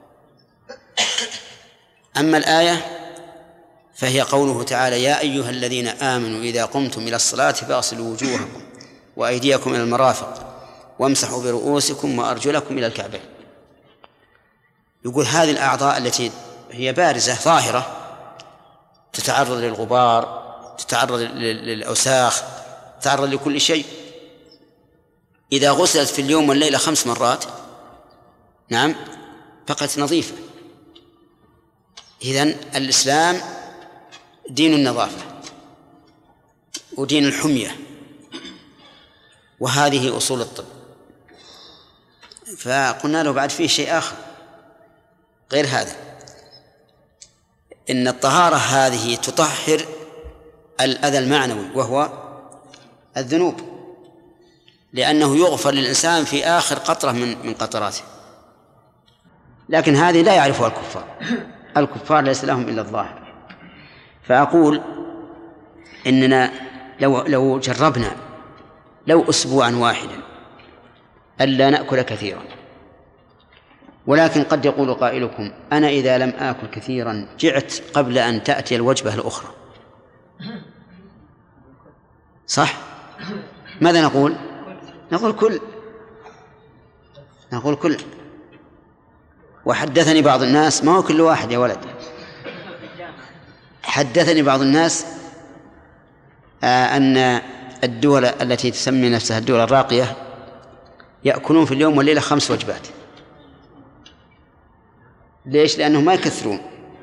أما الآية فهي قوله تعالى: يا أيها الذين آمنوا إذا قمتم إلى الصلاة فاغسلوا وجوهكم وأيديكم إلى المرافق وامسحوا برؤوسكم وأرجلكم إلى الكعبين. يقول هذه الأعضاء التي هي بارزة ظاهرة تتعرض للغبار، تتعرض للأوساخ، تتعرض لكل شيء، إذا غسلت في اليوم والليلة 5 مرات نعم بقت نظيفة. إذن الإسلام دين النظافة ودين الحمية، وهذه أصول الطب. فقلنا له بعد فيه شيء آخر غير هذا، إن الطهارة هذه تطهر الأذى المعنوي وهو الذنوب، لأنه يغفر للإنسان في آخر قطرة من قطراته. لكن هذه لا يعرفها الكفار، الكفار ليس لهم إلا الظاهر. فأقول إننا لو جربنا لو أسبوعا واحدا ألا نأكل كثيرا، ولكن قد يقول قائلكم أنا إذا لم آكل كثيرا جعت قبل أن تأتي الوجبة الأخرى، صح؟ ماذا نقول؟ نقول كل. وحدثني بعض الناس، ما هو كل واحد يا ولد، حدثني بعض الناس أن الدول التي تسمي نفسها الدول الراقية يأكلون في اليوم والليلة 5 وجبات. ليش؟ لأنهم ما يكثرون،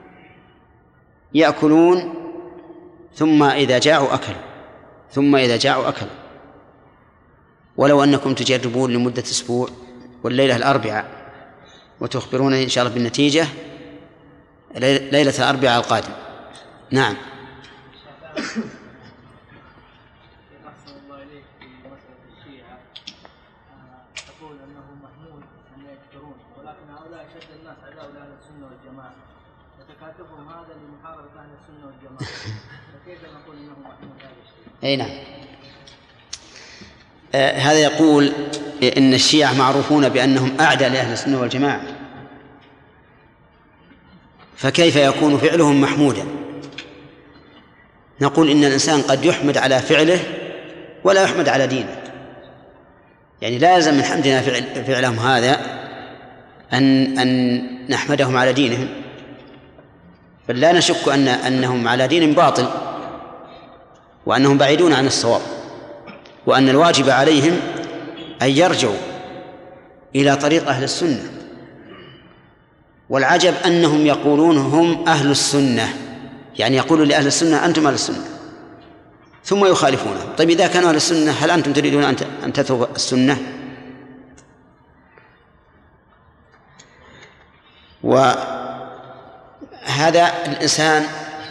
يأكلون ثم إذا جاعوا أكلوا، ثم إذا جاعوا أكلوا. ولو أنكم تجربون لمدة أسبوع والليلة الأربعاء وتخبرونني إن شاء الله بالنتيجة ليلة الأربعاء القادم. نعم. تقول أنه محمود أن يكفرون، ولكن هؤلاء أشد الناس عداوة لأهل السنة والجماعة، وتكاتفهم هذا لمحاربة أهل السنة والجماعة، فكيف نقول أنه محمود هذا الشيء؟ أي نعم. هذا يقول إن الشيعة معروفون بأنهم أعدى لأهل السنة والجماعة، فكيف يكون فعلهم محمودا؟ نقول إن الإنسان قد يحمد على فعله ولا يحمد على دينه، يعني لا يلزم من حمدنا فعلهم هذا أن نحمدهم على دينهم، بل لا نشك أنهم على دين باطل وأنهم بعيدون عن الصواب، وأن الواجب عليهم أن يرجعوا إلى طريق أهل السنة. والعجب أنهم يقولون هم أهل السنة، يعني يقولوا لأهل السنة أنتم أهل السنة ثم يخالفونه. طيب إذا كانوا أهل السنة هل أنتم تريدون أن تتركوا السنة؟ وهذا الإنسان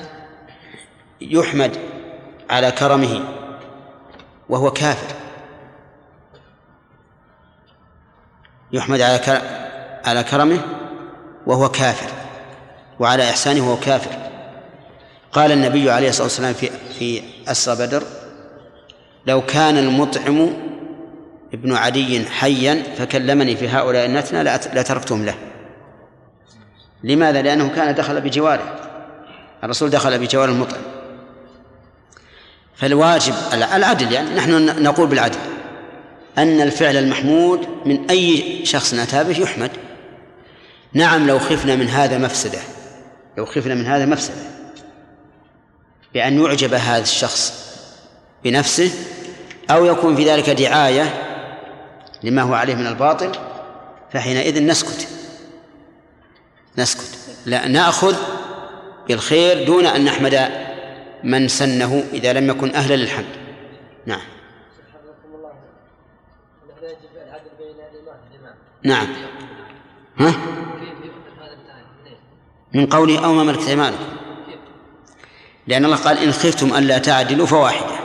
يحمد على كرمه وهو كافر، يحمد على كرمه وهو كافر، وعلى إحسانه وهو كافر. قال النبي عليه الصلاة والسلام في أسرى بدر: لو كان المطعم ابن عدي حيا فكلمني في هؤلاء النتنى لتركتهم له. لماذا؟ لأنه كان دخل بجواره، الرسول دخل بجوار المطعم. فالواجب العدل، يعني نحن نقول بالعدل أن الفعل المحمود من أي شخص أتى به يحمد. نعم، لو خفنا من هذا مفسدة، بأن يعجب هذا الشخص بنفسه أو يكون في ذلك دعاية لما هو عليه من الباطل، فحينئذ نسكت، لا نأخذ بالخير دون أن نحمد من سنه إذا لم يكن أهلا للحمد. نعم. نعم. ها؟ من قوله أو ما ملكت أيمانكم، لأن الله قال إن خفتم ألا تعدلوا فواحدة،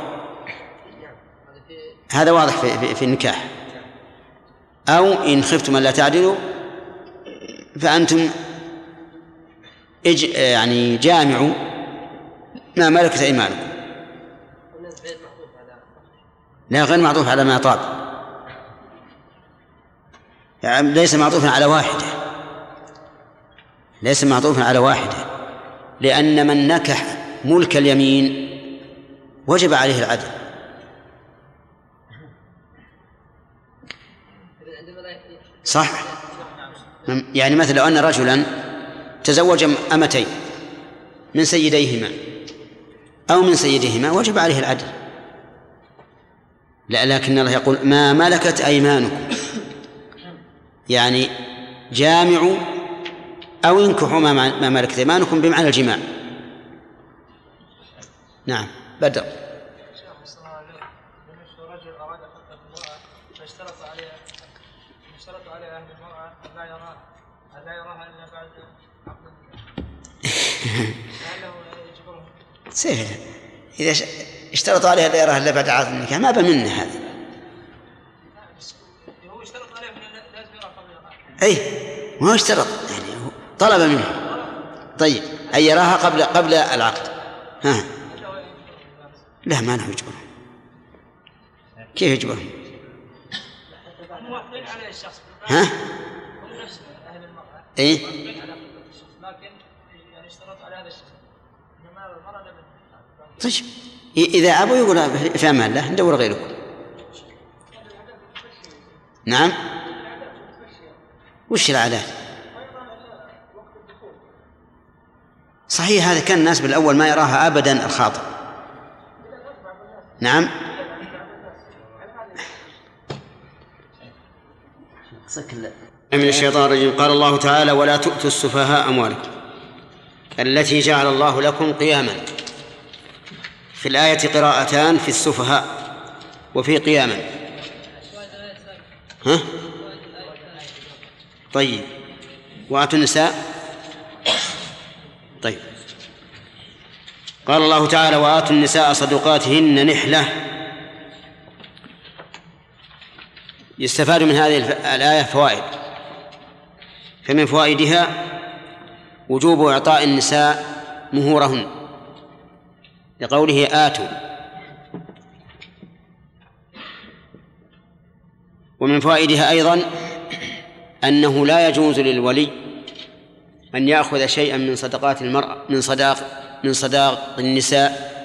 هذا واضح في النكاح. أو إن خفتم ألا تعدلوا فأنتم يعني جامعوا ما ملكت أيمانكم. لا، غير معطوف على ما طاب، يعني ليس معطوفا على واحدة، لأن من نكح ملك اليمين وجب عليه العدل. صح؟ يعني مثل لو أن رجلا تزوج أمتين من سيديهما أو من سيدهما وجب عليه العدل، لا، لكن الله يقول ما ملكت أيمانكم، يعني جامعوا أو انكحوا ما ملكت أيمانكم بمعنى الجماع. نعم بدر. رجل أراد خطبة امرأة فاشترط عليها أهل المرأة أن لا يراها إلا بعد عقد النكاح. سهل، إذا اشترطوا عليها لا يراها إلا بعد عقد النكاح ما بمنه هذا. هو اشترط عليها لازم يراها قبل العقد. أي ما هو اشترط، يعني هو طلب منه. طيب أن يراها قبل العقد. ها لا، ما له يجبره. كيف يجبره؟ موافقين عليه الشخص. ها؟ هم نفس أهل المرأة. إيه؟ موافقين على الشخص، لكن يعني اشترط على هذا الشخص. إنما المرأة لم. طيب إذا أبوا يقول في أمان الله ندور غيركم. نعم. وش العادات؟ صحيح، هذا كان الناس بالأول ما يراها أبدا الخاطئ. نعم. من الشيطان الرجيم. قال الله تعالى ولا تؤتوا السفهاء أموالكم التي جعل الله لكم قياما. في الآية قراءتان، في السفهاء وفي قياما. ها؟ طيب وآتوا النساء. طيب قال الله تعالى وآتوا النساء صدقاتهن نحلة. يستفاد من هذه الآية فوائد. فمن فوائدها وجوب إعطاء النساء مهورهن لقوله آتوا. ومن فوائدها أيضا أنه لا يجوز للولي أن يأخذ شيئا من صدقات المرأة من صداق النساء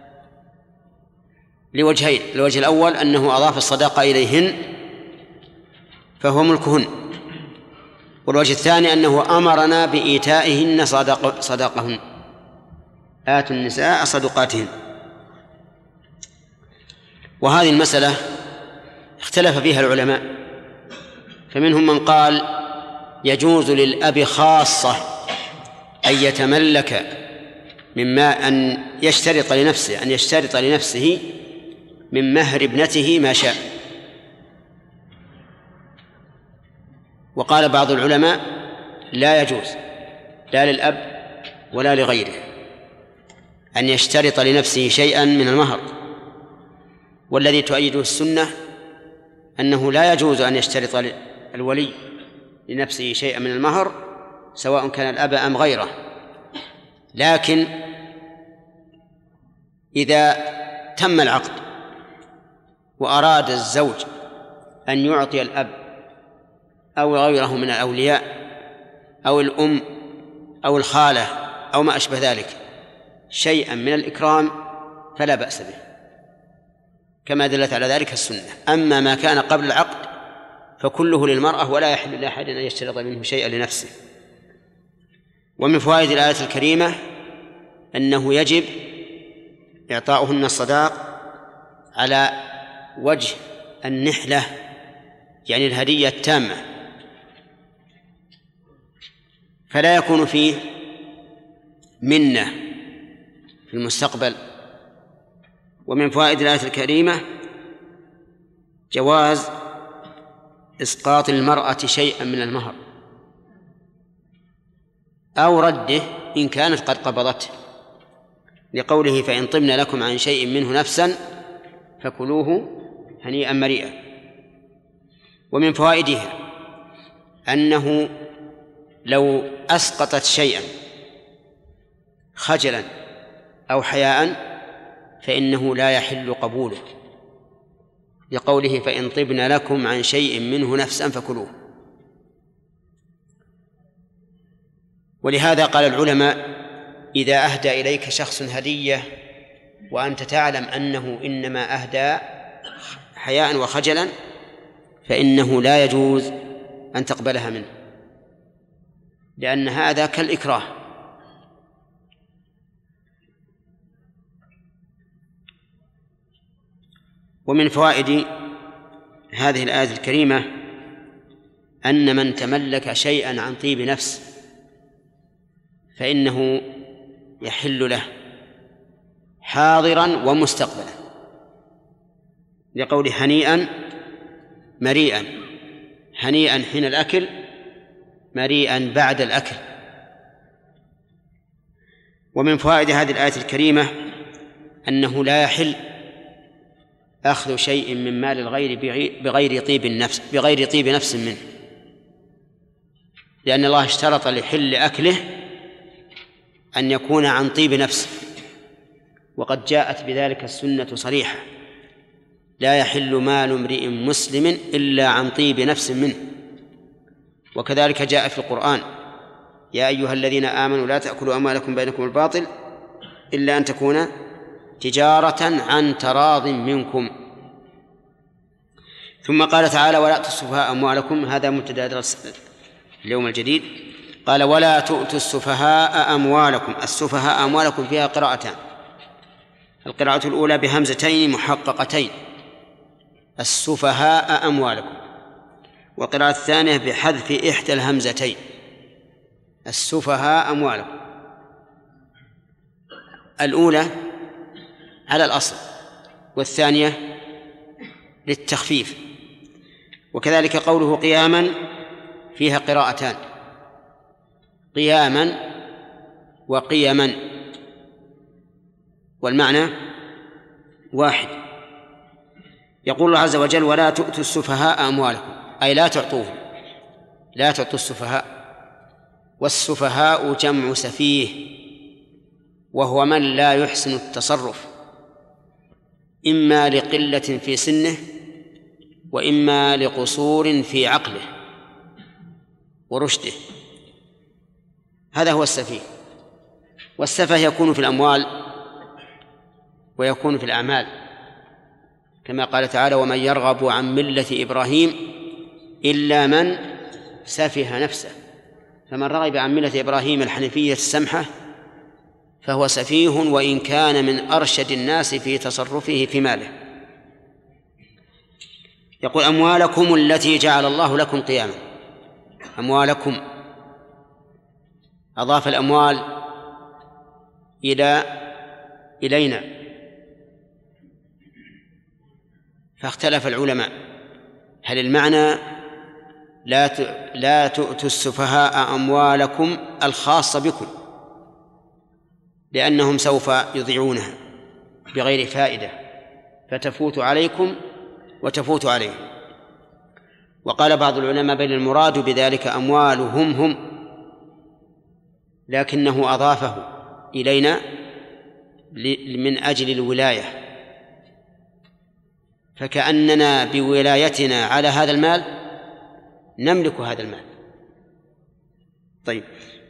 لوجهين. الوجه الأول أنه أضاف الصداقة إليهن فهو ملكهن، والوجه الثاني أنه أمرنا بإيتائهن صداقهن. آتوا النساء صدقاتهن. وهذه المسألة اختلف فيها العلماء، فمنهم من قال يجوز للأب خاصة أن يتملك مما أن يشترط لنفسه من مهر ابنته ما شاء. وقال بعض العلماء لا يجوز لا للأب ولا لغيره أن يشترط لنفسه شيئا من المهر. والذي تؤيده السنة أنه لا يجوز أن يشترط الولي لنفسه شيئا من المهر سواء كان الأب أم غيره. لكن إذا تم العقد وأراد الزوج أن يعطي الأب أو غيره من الأولياء أو الأم أو الخالة أو ما أشبه ذلك شيئا من الإكرام فلا بأس به، كما دلت على ذلك السنة. أما ما كان قبل العقد فكله للمرأة ولا يحل لأحد أن يشترط منه شيئا لنفسه. ومن فوائد الآية الكريمة أنه يجب إعطاؤهن الصداق على وجه النحلة، يعني الهدية التامة، فلا يكون فيه منة في المستقبل. ومن فوائد الآية الكريمة جواز إسقاط المرأة شيئا من المهر أو رده إن كانت قد قبضته، لقوله فإن طبن لكم عن شيء منه نفسا فكلوه هنيئا مريئا. ومن فوائدها أنه لو أسقطت شيئا خجلا أو حياء فإنه لا يحل قبوله، لقوله فإن طبن لكم عن شيء منه نفسا فكلوه. ولهذا قال العلماء إذا أهدى إليك شخص هدية وأنت تعلم أنه إنما أهدى حياء وخجلا فإنه لا يجوز أن تقبلها منه، لأن هذا كالإكراه. ومن فوائد هذه الآية الكريمة أن من تملك شيئا عن طيب نفس فإنه يحل له حاضرا ومستقبلا، لقول هنيئا مريئا، هنيئا حين الأكل، مريئا بعد الأكل. ومن فوائد هذه الآية الكريمة أنه لا يحل أخذ شيء من مال الغير بغير طيب نفس منه، لأن الله اشترط لحل أكله أن يكون عن طيب نفس، وقد جاءت بذلك السنة صريحة: لا يحل مال امرئ مسلم إلا عن طيب نفس منه. وكذلك جاء في القرآن: يا أيها الذين آمنوا لا تأكلوا أموالكم بينكم بالباطل إلا أن تكون تجارة عن تراض منكم. ثم قال تعالى: ولا تؤتوا السفهاء أموالكم. هذا مبتدأ درس اليوم الجديد. قال: ولا تؤتوا السفهاء أموالكم. السفهاء أموالكم فيها قراءتان: القراءة الأولى بهمزتين محققتين، السفهاء أموالكم، والقراءة الثانية بحذف إحدى الهمزتين، السفهاء أموالكم. الأولى على الأصل، والثانية للتخفيف. وكذلك قوله قياما فيها قراءتان: قياما وقيما، والمعنى واحد. يقول الله عز وجل: ولا تؤتوا السفهاء أموالكم، أي لا تعطوهم، لا تعطوا السفهاء. والسفهاء جمع سفيه، وهو من لا يحسن التصرف، إما لقلة في سنه وإما لقصور في عقله ورشده، هذا هو السفيه. والسفه يكون في الأموال ويكون في الأعمال، كما قال تعالى: ومن يرغب عن ملة إبراهيم إلا من سفه نفسه. فمن رغب عن ملة إبراهيم الحنيفية السمحة فهو سفيه، وإن كان من أرشد الناس في تصرفه في ماله. يقول: أموالكم التي جعل الله لكم قياما. أموالكم، أضاف الأموال إلينا، فاختلف العلماء: هل المعنى لا تؤتوا السفهاء أموالكم الخاصة بكم لأنهم سوف يضيعونها بغير فائدة فتفوت عليكم وتفوت عليهم؟ وقال بعض العلماء: بل المراد بذلك أموالهم هم، لكنه أضافه إلينا من أجل الولاية، فكأننا بولايتنا على هذا المال نملك هذا المال. طيب،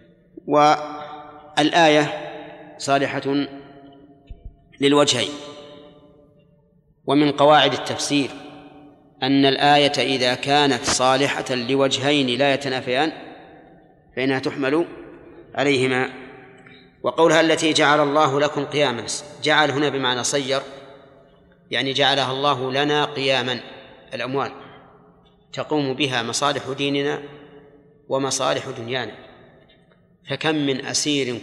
والآية صالحة للوجهين. ومن قواعد التفسير أن الآية إذا كانت صالحة لوجهين لا يتنافيان فإنها تحمل عليهما. وقولها التي جعل الله لكم قياما، جعل هنا بمعنى صير، يعني جعلها الله لنا قياما، الأموال تقوم بها مصالح ديننا ومصالح دنيانا. فكم من أسير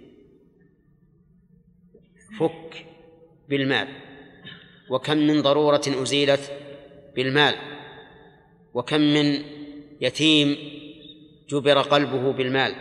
فك بالمال، وكم من ضرورة أزيلت بالمال، وكم من يتيم جبر قلبه بالمال.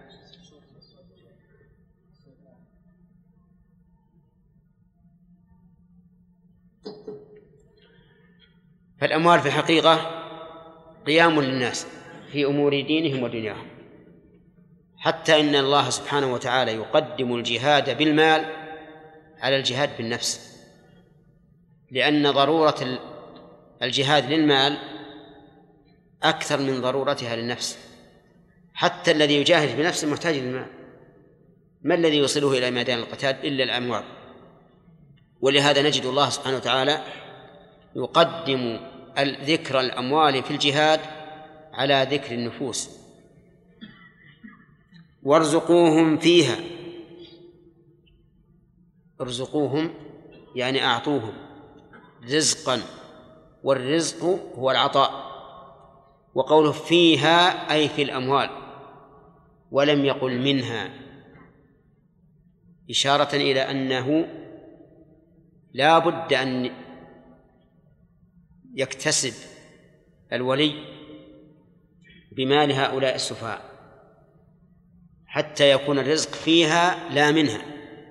فالأموال في الحقيقة قيام للناس في أمور دينهم ودنياهم، حتى إن الله سبحانه وتعالى يقدم الجهاد بالمال على الجهاد بالنفس، لأن ضرورة الجهاد للمال أكثر من ضرورتها للنفس. حتى الذي يجاهد بنفسه محتاج للمال، ما الذي يوصله إلى ميدان القتال إلا الأموال؟ ولهذا نجد الله سبحانه وتعالى يقدم ذكر الأموال في الجهاد على ذكر النفوس. وارزقوهم فيها، ارزقوهم يعني أعطوهم، رزقا، والرزق هو العطاء. وقوله فيها أي في الأموال، ولم يقل منها، إشارة إلى أنه لا بد أن يكتسب الولي بمال هؤلاء السفهاء حتى يكون الرزق فيها لا منها.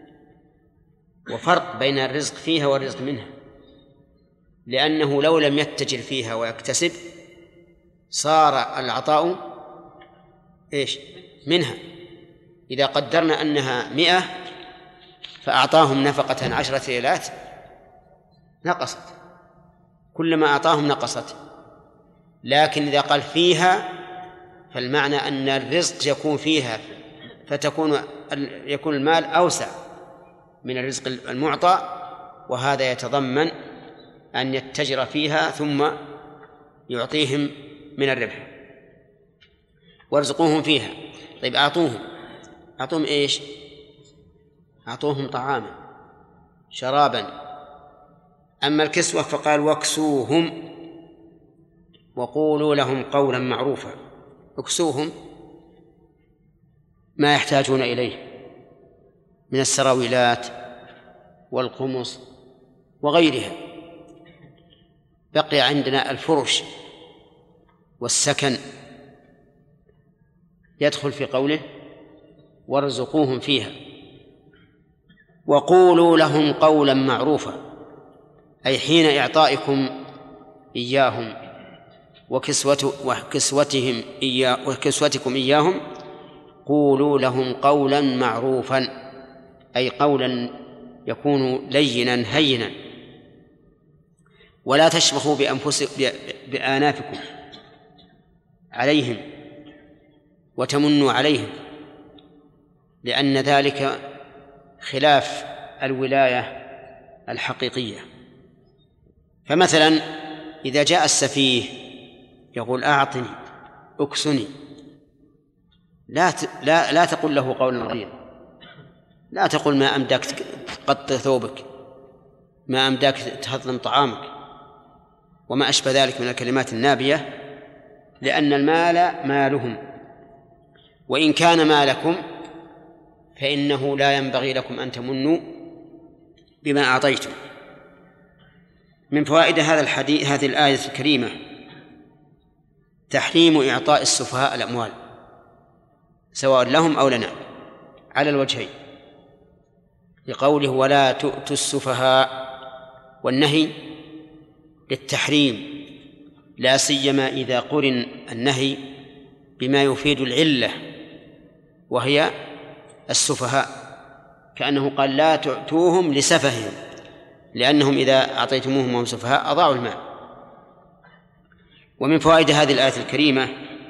وفرق بين الرزق فيها والرزق منها، لأنه لو لم يتجر فيها ويكتسب صار العطاء منها. إذا قدرنا أنها 100 فأعطاهم نفقة 10 ليلات نقصت، كلما أعطاهم نقصت. لكن إذا قال فيها فالمعنى أن الرزق يكون فيها، يكون المال أوسع من الرزق المعطى، وهذا يتضمن أن يتجر فيها ثم يعطيهم من الربح. وارزقوهم فيها. طيب أعطوهم إيش؟ أعطوهم طعاما شرابا. أما الكسوة فقال واكسوهم وقولوا لهم قولا معروفا. اكسوهم ما يحتاجون إليه من السراويلات والقمص وغيرها. بقي عندنا الفرش والسكن، يدخل في قوله وارزقوهم فيها. وقولوا لهم قولا معروفا، أي حين إعطائكم إياهم وكسوتكم إياهم قولوا لهم قولا معروفا، أي قولا يكون لينا هينا. ولا تشبخوا بآنافكم عليهم وتمنوا عليهم، لأن ذلك خلاف الولاية الحقيقية. فمثلا إذا جاء السفيه يقول أعطني أكسني، لا تقل له قولا غليظا، لا تقل ما أمداك تقطع ثوبك، ما أمداك تهضم طعامك، وما أشبه ذلك من الكلمات النابية، لأن المال مالهم، وإن كان مالكم فإنه لا ينبغي لكم أن تمنوا بما أعطيتم. من فوائد هذه الآية الكريمة تحريم إعطاء السفهاء الأموال سواء لهم أو لنا على الوجهين، لقوله ولا تؤتوا السفهاء، والنهي للتحريم، لا سيما إذا قرن النهي بما يفيد العلة وهي السفهاء، كأنه قال لا تؤتوهم لسفههم، لأنهم إذا أعطيتموهم وهم سفهاء أضاعوا المال. ومن فوائد هذه الآية الكريمة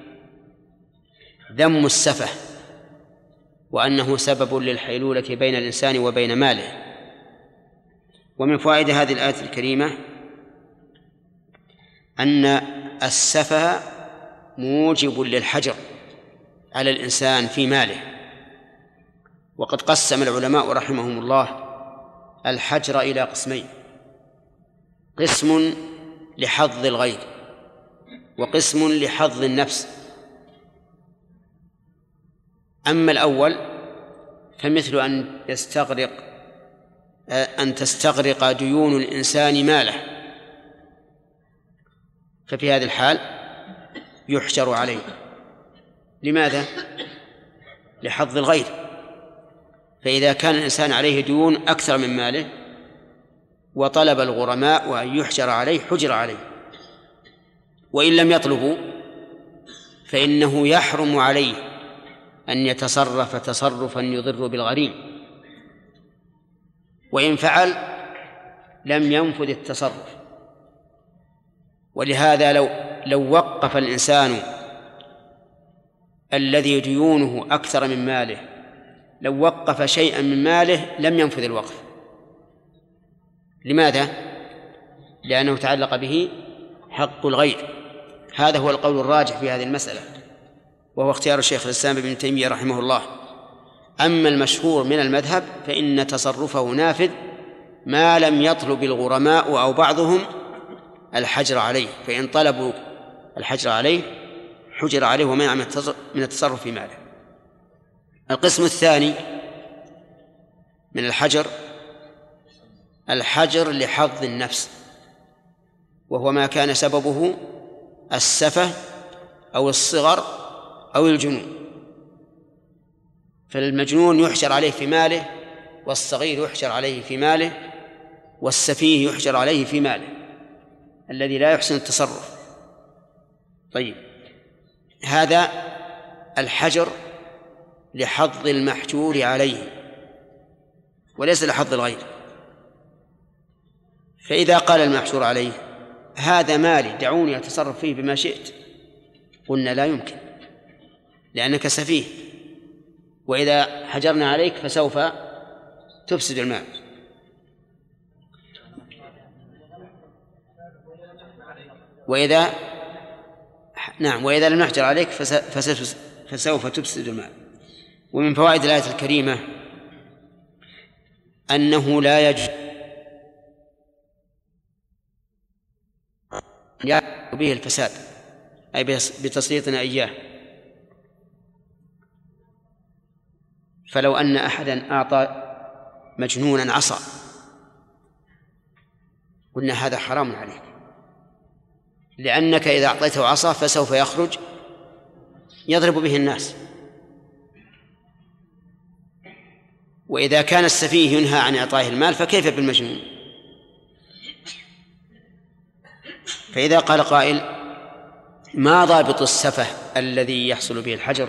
ذم السفه، وأنه سبب للحيلولة بين الإنسان وبين ماله. ومن فوائد هذه الآية الكريمة أن السفه موجب للحجر على الإنسان في ماله. وقد قسم العلماء رحمهم الله الحجر إلى قسمين: قسم لحظ الغير، وقسم لحظ النفس. أما الأول فمثل أن تستغرق ديون الإنسان ماله، ففي هذه الحال يحجر عليه. لماذا؟ لحظ الغير. فإذا كان الإنسان عليه ديون أكثر من ماله وطلب الغرماء وأن يحجر عليه حجر عليه، وإن لم يطلبوا فإنه يحرم عليه أن يتصرف تصرفا يضر بالغريم، وإن فعل لم ينفذ التصرف. ولهذا لو وقف الإنسان الذي ديونه أكثر من ماله، لو وقف شيئا من ماله لم ينفذ الوقف. لماذا؟ لأنه تعلق به حق الغير. هذا هو القول الراجح في هذه المسألة، وهو اختيار الشيخ الإسلام ابن تيمية رحمه الله. أما المشهور من المذهب فإن تصرفه نافذ ما لم يطلب الغرماء أو بعضهم الحجر عليه، فإن طلبوا الحجر عليه حجر عليه ومنع من التصرف في ماله. القسم الثاني من الحجر الحجر لحظ النفس، وهو ما كان سببه السفة أو الصغر أو الجنون، فالمجنون يحجر عليه في ماله، والصغير يحجر عليه في ماله، والسفيه يحجر عليه في ماله الذي لا يحسن التصرف. طيب، هذا الحجر لحظ المحجور عليه وليس لحظ الغير. فإذا قال المحجور عليه هذا مالي دعوني أتصرف فيه بما شئت، قلنا لا يمكن لأنك سفيه، وإذا حجرنا عليك فسوف تفسد المال. وإذا لم نحجر عليك فسوف تفسد المال. ومن فوائد الآية الكريمة أنه لا يجوز به الفساد، أي بتسليطنا إياه. فلو أن أحدا أعطى مجنونا عصا قلنا هذا حرام عليك، لأنك إذا أعطيته عصا فسوف يخرج يضرب به الناس. وإذا كان السفيه ينهى عن إعطائه المال فكيف بالمجنون؟ فإذا قال قائل ما ضابط السفه الذي يحصل به الحجر؟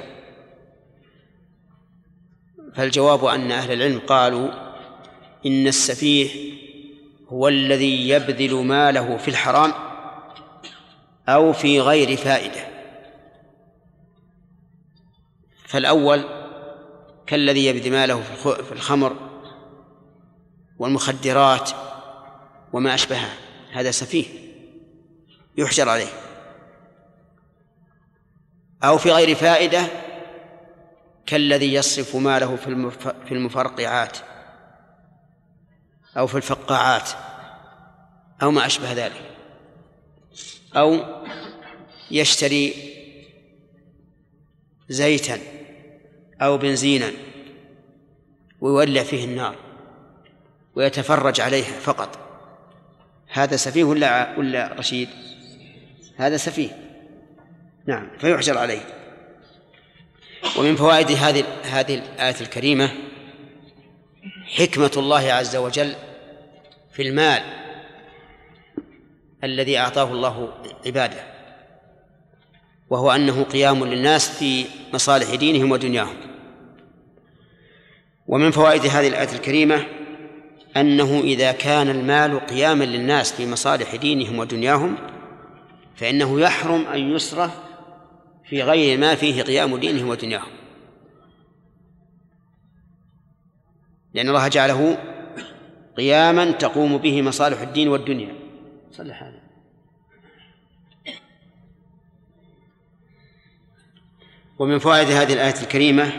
فالجواب أن أهل العلم قالوا إن السفيه هو الذي يبذل ماله في الحرام أو في غير فائدة. فالأول كالذي يبذل ماله في الخمر والمخدرات وما أشبهها، هذا سفيه يحجر عليه. أو في غير فائدة كالذي يصرف ماله في المفرقعات أو في الفقاعات أو ما أشبه ذلك، أو يشتري زيتا أو بنزينا ويولع فيه النار ويتفرج عليها فقط، هذا سفيه ولا رشيد؟ هذا سفيه، نعم، فيحجر عليه. ومن فوائد هذه الآية الكريمة حكمة الله عز وجل في المال الذي أعطاه الله عباده، وهو أنه قيام للناس في مصالح دينهم ودنياهم. ومن فوائد هذه الآية الكريمة أنه إذا كان المال قياما للناس في مصالح دينهم ودنياهم فإنه يحرم أن يصرف في غير ما فيه قيام دينهم ودنياهم، لأن الله جعله قياما تقوم به مصالح الدين والدنيا. صلح هذا. ومن فوائد هذه الآية الكريمة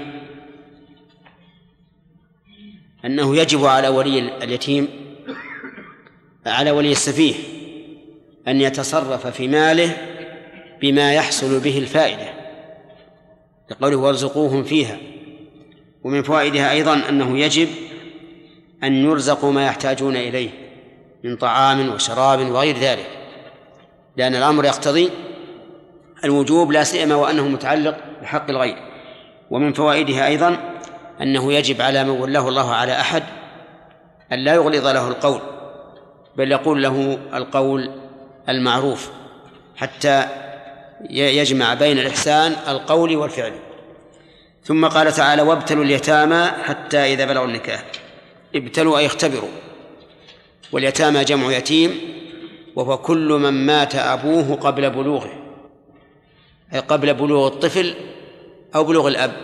أنه يجب على ولي اليتيم على ولي السفيه أن يتصرف في ماله بما يحصل به الفائدة، لقوله وارزقوهم فيها. ومن فوائدها أيضا أنه يجب أن يرزقوا ما يحتاجون إليه من طعام وشراب وغير ذلك، لأن الأمر يقتضي الوجوب، لا سيما وأنه متعلق بحق الغير. ومن فوائدها أيضا أنه يجب على من ولاه الله على أحد أن لا يغلظ له القول، بل يقول له القول المعروف حتى يجمع بين الإحسان القول والفعل. ثم قال تعالى وابتلوا اليتامى حتى إذا بلغوا النكاح. ابتلوا أي اختبروا، واليتامى جمع يتيم، وهو كل من مات أبوه قبل بلوغه، أي قبل بلوغ الطفل أو بلوغ الأب.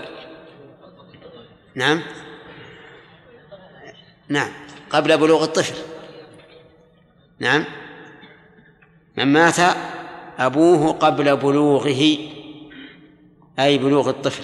نعم قبل بلوغ الطفل، نعم، من مات أبوه قبل بلوغه أي بلوغ الطفل،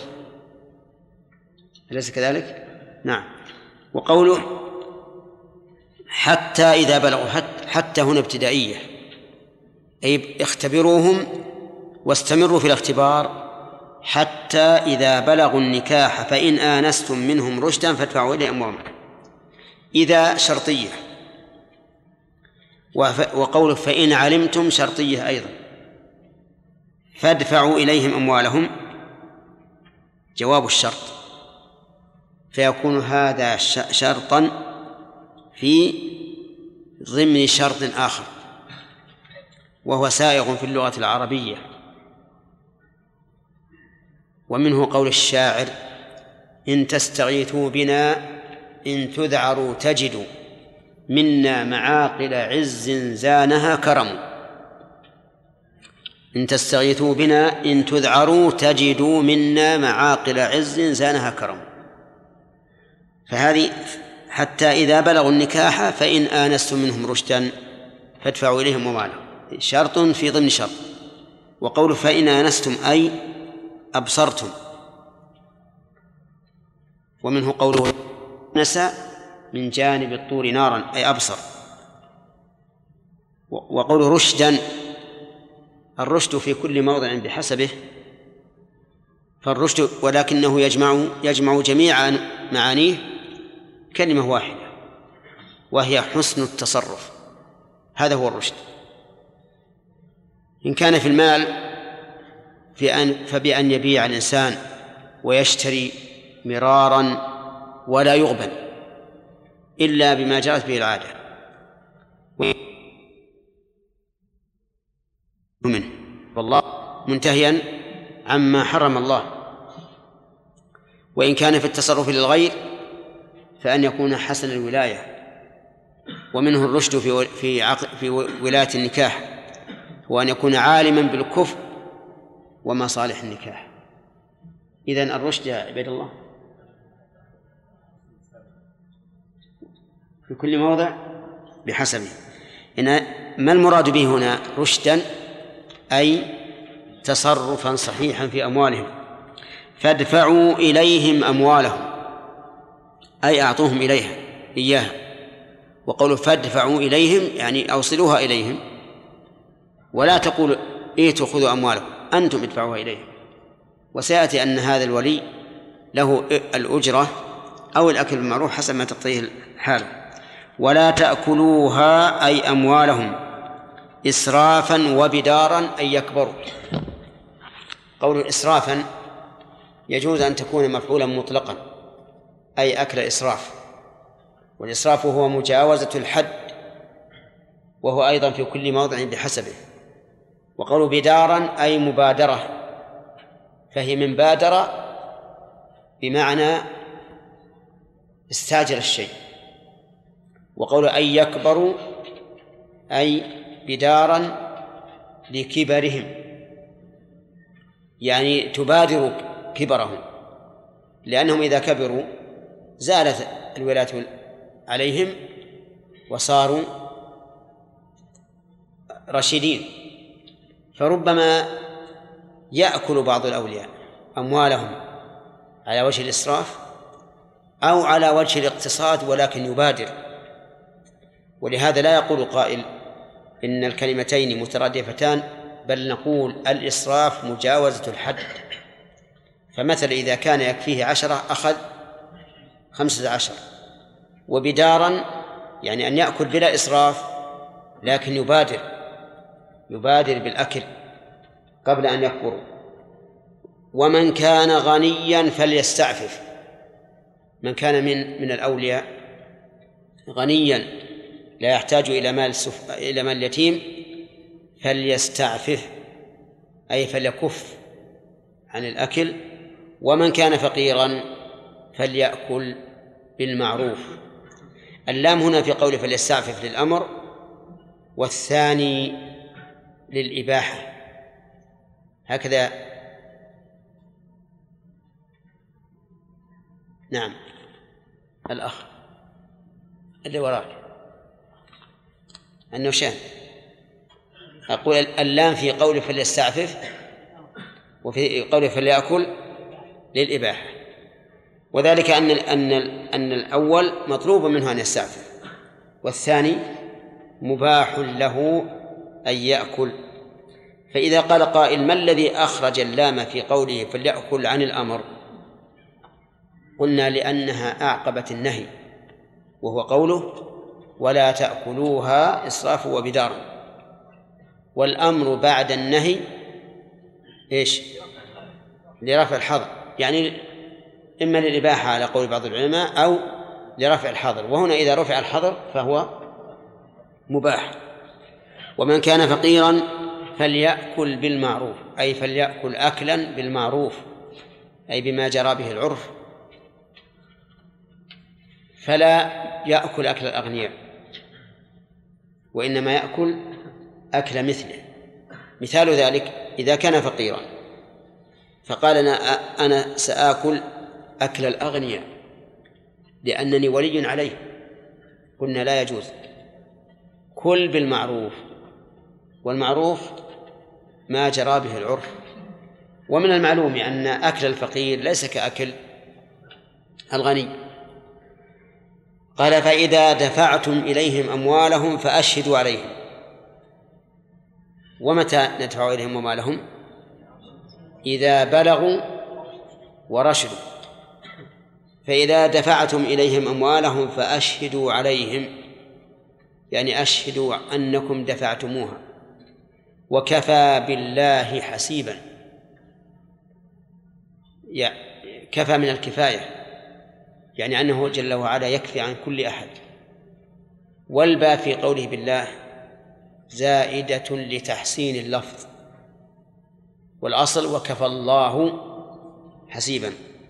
أليس كذلك؟ نعم. وقوله حتى إذا بلغوا، حتى هنا ابتدائية، أي اختبروهم واستمروا في الاختبار حتى إذا بلغوا النكاح فإن آنستم منهم رشدا فادفعوا إليهم أموالهم. إذا شرطية، وقوله فإن علمتم شرطية أيضا. فادفعوا إليهم أموالهم جواب الشرط، فيكون هذا شرطا في ضمن شرط آخر وهو سائغ في اللغة العربية. ومنه قول الشاعر: إن تستغيثوا بنا إن تذعروا تجدوا منا معاقل عز زانها كرم. إن تستغيثوا بنا إن تذعروا تجدوا منا معاقل عز زانها كرم. فهذه حتى إذا بلغوا النكاح فإن آنستم منهم رشدا فادفعوا إليهم أموالهم، شرط في ضمن شرط. وقول فإن آنستم أي أبصرتم. ومنه قوله نسى من جانب الطور نارا أي أبصر. وقول رشدا، الرشد في كل موضع بحسبه، فالرشد ولكنه يجمع جميع معانيه كلمة واحدة وهي حسن التصرف، هذا هو الرشد. إن كان في المال فبأن يبيع الإنسان ويشتري مرارا ولا يغبن إلا بما جرت به العادة منه، والله منتهيا عما حرم الله. وإن كان في التصرف للغير فأن يكون حسن الولاية. ومنه الرشد في ولاية النكاح، وأن يكون عالما بالكفء ومصالح النكاح. إذن الرشد يا عباد الله في كل موضع بحسبه. ما المراد به هنا رشدا؟ أي تصرفا صحيحا في أموالهم. فادفعوا إليهم أموالهم أي أعطوهم إياها. وقولوا فادفعوا إليهم يعني أوصلوها إليهم، ولا تقول تأخذوا أموالهم، أنتم ادفعوها إليهم. وسيأتي أن هذا الولي له الأجرة أو الأكل بالمعروف حسب ما تقتضيه الحال. ولا تأكلوها أي أموالهم إسرافا وبدارا أي يكبروا. قول إسرافا يجوز أن تكون مفعولا مطلقا أي أكل إسراف، والإسراف هو مجاوزة الحد، وهو أيضا في كل موضع بحسبه. وقول بدارا أي مبادرة، فهي من بادر بمعنى استعجل الشيء. وقول أي يكبروا أي بدارا لكبرهم، يعني تبادر كبرهم، لأنهم إذا كبروا زالت الولاية عليهم وصاروا رشيدين. فربما يأكل بعض الأولياء أموالهم على وجه الإسراف أو على وجه الاقتصاد ولكن يبادر. ولهذا لا يقول قائل إن الكلمتين مترادفتان، بل نقول الإسراف مجاوزة الحد. فمثل إذا كان يكفيه 10 أخذ 15، وبدارا يعني أن يأكل بلا إسراف لكن يبادر بالأكل قبل أن يكبروا. ومن كان غنيا فليستعفف، من كان من الأولياء غنيا لا يحتاج إلى مال اليتيم فليستعفف أي فليكف عن الأكل. ومن كان فقيرا فليأكل بالمعروف. اللام هنا في قوله فليستعفف للأمر، والثاني للإباحة، هكذا. نعم الأخ اللي وراك النوشان، أقول اللام في قوله فليستعفف وفي قوله فليأكل للإباحة، وذلك أن الأول مطلوب منه أن يستعفف، والثاني مباح له أن يأكل. فإذا قال قائل: ما الذي أخرج اللام في قوله فليأكل عن الأمر؟ قلنا: لأنها أعقبت النهي، وهو قوله: ولا تأكلوها إسرافا وبدارا. والأمر بعد النهي إيش؟ لرفع الحظر، يعني إما للإباحة على قول بعض العلماء أو لرفع الحظر، وهنا إذا رفع الحظر فهو مباح. ومن كان فقيرا فليأكل بالمعروف، أي فليأكل أكلا بالمعروف، أي بما جرى به العرف، فلا يأكل أكل الأغنياء، وإنما يأكل أكل مثله. مثال ذلك: إذا كان فقيرا فقال: أنا سآكل أكل الأغنياء لأنني ولي عليه، قلنا: لا يجوز، كل بالمعروف، والمعروف ما جرى به العرف. ومن المعلوم أن أكل الفقير ليس كأكل الغني. قال: فإذا دفعتم إليهم أموالهم فأشهدوا عليهم. ومتى ندفع إليهم أموالهم؟ إذا بلغوا ورشدوا. فإذا دفعتم إليهم أموالهم فأشهدوا عليهم، يعني أشهدوا أنكم دفعتموها، وكفى بالله حسيبا، كفى من الكفاية، يعني أنه جل وعلا يكفي عن كل أحد. والباء في قوله بالله زائدة لتحسين اللفظ، والأصل وكفى الله حسيبا.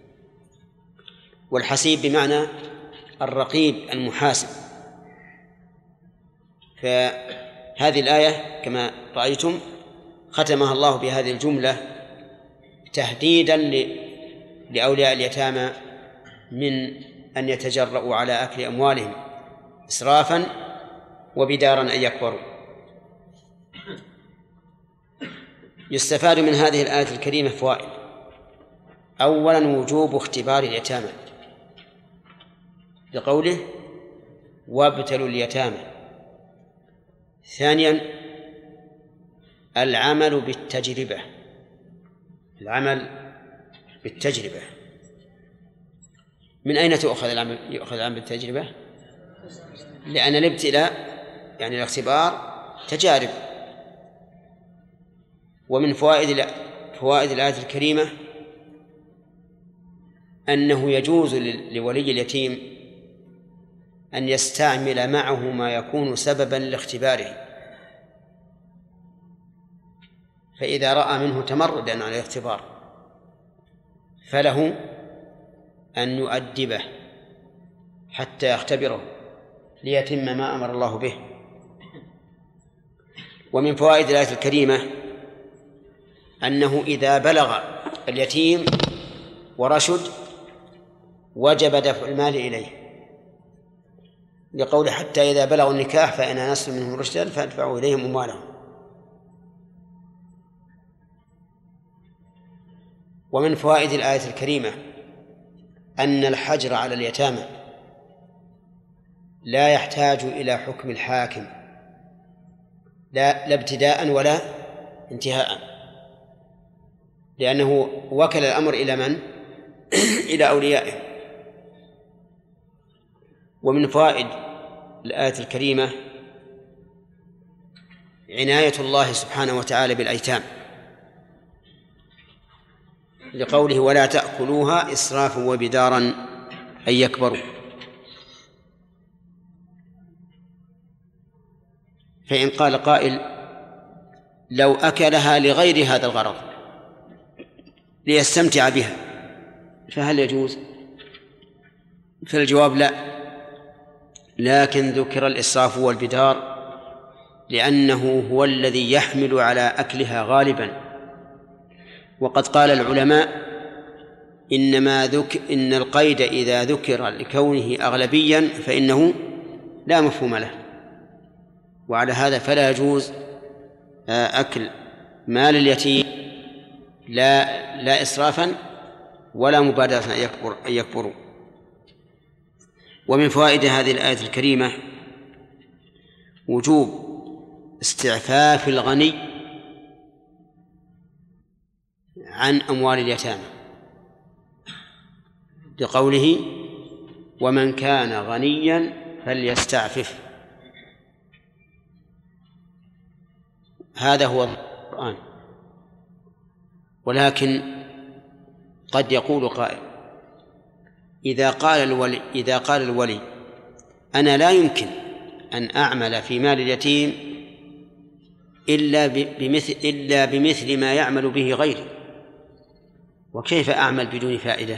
والحسيب بمعنى الرقيب المحاسب. فهذه الآية كما رأيتم ختمها الله بهذه الجملة تهديدا لأولياء اليتامى من أن يتجرؤوا على أكل أموالهم إسرافا وبدارا أن يكبروا. يستفاد من هذه الآية الكريمة فوائد: أولا وجوب اختبار اليتامى لقوله وابتلوا اليتامى. ثانيا العمل بالتجربة، العمل بالتجربة. من أين يؤخذ العمل بالتجربة؟ لأن الابتلاء يعني الاختبار تجارب. ومن فوائد الآية الكريمة أنه يجوز لولي اليتيم أن يستعمل معه ما يكون سببا لاختباره، فإذا رأى منه تمردا على الاختبار فله أن يؤدبه حتى يختبره ليتم ما أمر الله به. ومن فوائد الآية الكريمة أنه إذا بلغ اليتيم ورشد وجب دفع المال إليه، لقول حتى إذا بلغوا النكاح فإن آنستم منهم رشدا فادفعوا إليهم أموالهم. ومن فوائد الآية الكريمة أن الحجر على اليتامى لا يحتاج إلى حكم الحاكم، لا ابتداء ولا انتهاء، لأنه وكل الأمر إلى من؟ إلى أوليائه. ومن فوائد الآية الكريمة عناية الله سبحانه وتعالى بالأيتام، لقوله ولا تأكلوها إسرافا وبدارا أن يكبروا. فإن قال قائل لو أكلها لغير هذا الغرض ليستمتع بها فهل يجوز؟ فالجواب لا، لكن ذكر الإسراف والبدار لأنه هو الذي يحمل على أكلها غالبا. وقد قال العلماء إن القيد إذا ذكر لكونه أغلبيا فإنه لا مفهوم له، وعلى هذا فلا يجوز أكل مال اليتيم لا إسرافا ولا مبادرة أن يكبروا. ومن فوائد هذه الآية الكريمة وجوب استعفاف الغني عن أموال اليتامى لقوله ومن كان غنيا فليستعفف. هذا هو القرآن. ولكن قد يقول قائل إذا قال الولي أنا لا يمكن أن أعمل في مال اليتيم إلا بمثل ما يعمل به غيري، وكيف أعمل بدون فائدة؟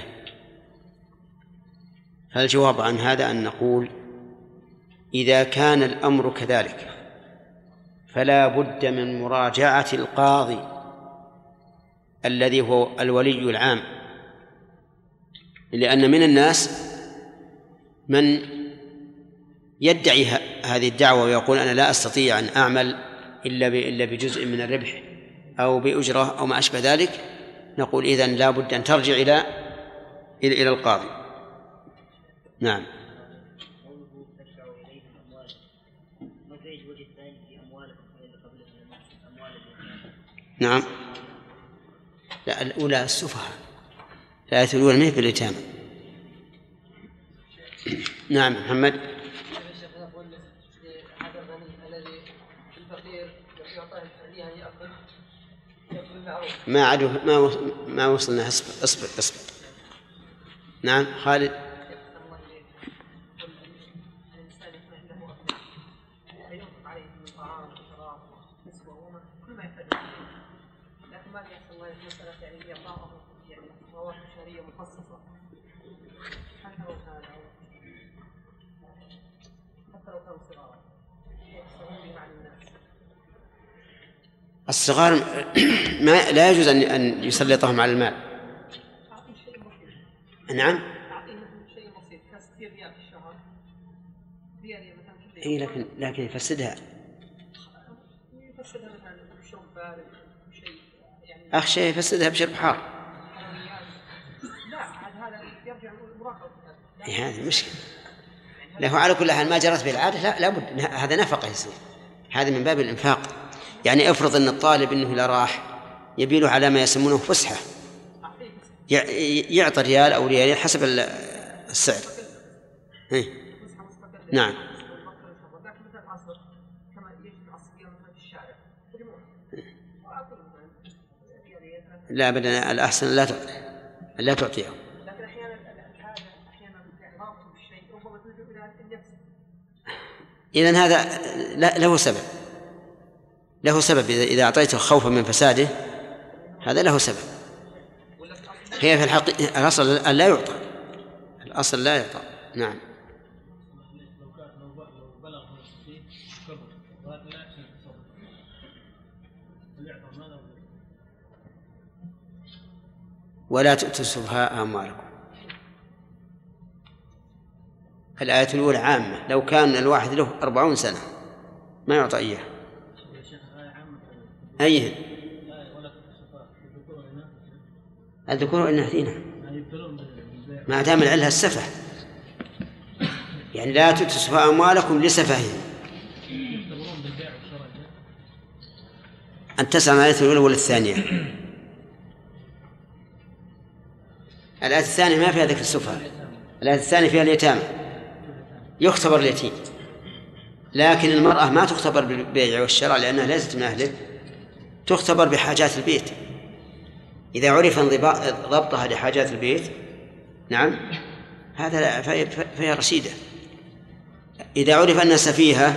فالجواب عن هذا أن نقول إذا كان الأمر كذلك فلا بد من مراجعة القاضي الذي هو الولي العام، لأن من الناس من يدعي هذه الدعوة ويقول أنا لا أستطيع أن أعمل إلا بجزء من الربح أو بأجرة أو ما أشبه ذلك. نقول إذن لا بد أن ترجع إلى القاضي. نعم. نعم. لا، الأولى السفهاء، الآية الأولى ما هي في اليتامى. نعم محمد. هذا الغني الذي الفقير يعطيه الحديث يأخذ بالمعروف. ما وصلنا. اصبر. نعم خالد. الصغار لا يجوز أن يسلطهم على المال. نعم. إيه لكن يفسدها. أخشى يفسدها بشرب حار. هذه مشكلة. له على كل حال ما جرت به العادة لا بد هذا نفقة يصير. هذا من باب الإنفاق. يعني افرض أن الطالب إنه لا راح يبيله على ما يسمونه فسحة، يعطي ريال أو ريالين حسب السعر. نعم. لا أبدا، الأحسن لا تعطيه. إذن هذا له سبب إذا أعطيته خوفا من فساده هذا له سبب. هي في الحقيقة الأصل لا يعطى، الأصل لا يعطى. نعم. ولا تؤتوا السفهاء أموالكم. الآية الأولى عامة، لو كان الواحد له 40 سنة ما يعطى إياه. أيه الذكور والإناث ما دام العلة السفه، يعني لا تؤتوا السفهاء أموالكم لسفههم. أن تسعى الآية الأولى ولا الثانية؟ الآية الثانية ما فيها ذكر السفهاء، الآية الثانية فيها اليتامى، يختبر اليتيم. لكن المرأة ما تختبر بالبيع والشراء لأنها ليست من أهله، تختبر بحاجات البيت. إذا عرف ضبطها لحاجات البيت نعم هذا لا فهي رشيدة. إذا عرف أنها سفيهة،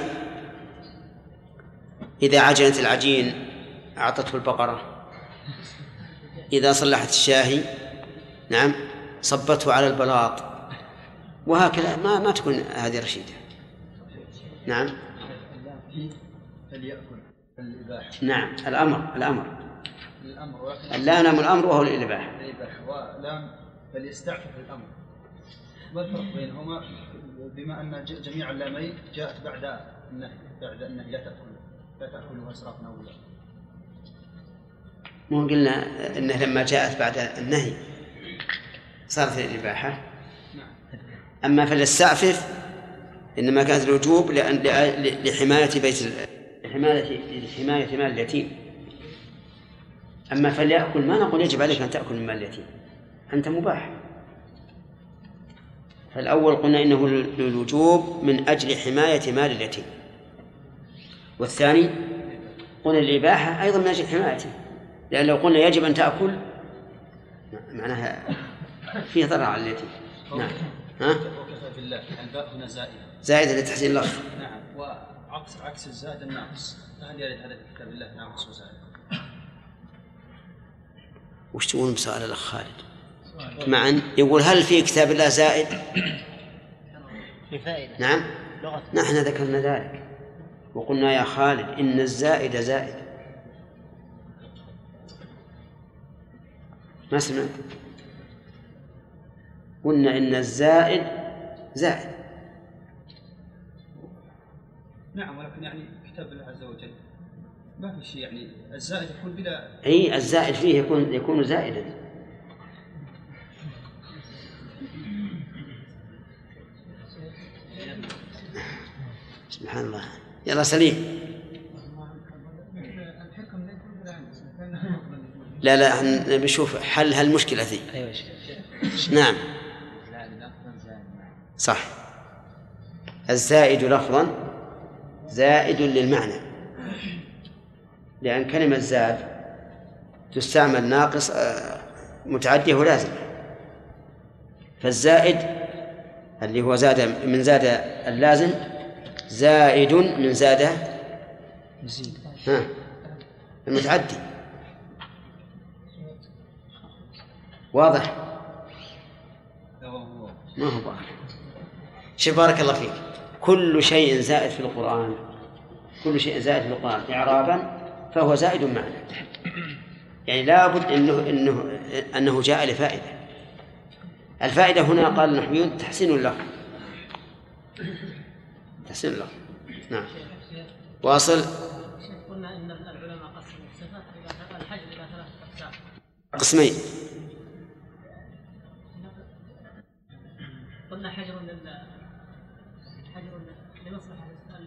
إذا عجنت العجين أعطته البقرة، إذا صلحت الشاهي نعم صبته على البلاط، وهكذا ما تكون هذه رشيدة. نعم. نعم الأمر اللام الأمر وهو الإباحة. ولام فليستعفف الأمر. ما الفرق بينهما بما أن جميع اللامين جاءت بعد النهي لا تأكلوا إسرافا أو لا؟ مو قلنا إنه لما جاءت بعد النهي صارت الإباحة. أما فليستعفف إنما كانت الوجوب لحماية حماية مال اليتيم. أما فليأكل ما نقول يجب عليك أن تأكل من مال اليتيم، أنت مباح. فالأول قلنا إنه للوجوب من أجل حماية مال اليتيم، والثاني قلنا الإباحة أيضا من أجل حمايته، لأن لو قلنا يجب أن تأكل معناها فيه ضرر على اليتيم. نعم. وكفى بالله الباء هنا زائدة لتحسين اللفظ. نعم. وعكس الزائد الناقص، فهل يرد هذا في كتاب الله ناقص وزائد؟ وش تقول بسؤال الأخ خالد؟ معا يقول هل في كتاب الله زائد؟ في فائدة. نعم. نحن ذكرنا ذلك وقلنا يا خالد إن الزائد زائد. ما سمعت؟ قلنا إن الزائد زائد. نعم، ولكن يعني كتاب الله عز وجل ما في شيء، يعني الزائد يكون بلا أي الزائد فيه يكون زائدا. سبحان الله. يلا سليم. لا بنشوف حل هالمشكلة ذي. نعم صح. الزائد لفظا زائد للمعنى، لأن كلمة زاد تستعمل ناقص متعدية ولازم، فالزائد اللي هو زاد من زاد اللازم زائد من زاد المتعدي. واضح؟ ما هو واضح. شوف بارك الله فيك، كل شيء زائد في القرآن، كل شيء زائد في القرآن إعرابا فهو زائد معنى، يعني لابد أنه جاء لفائدة. الفائدة هنا قال النحويون تحسين اللفظ، تحسين اللفظ. نعم. واصل. قلنا إن العلماء قسموا الصفات إلى الحجر إلى 3 أقسام. قسمين. قلنا حجر لمصلحة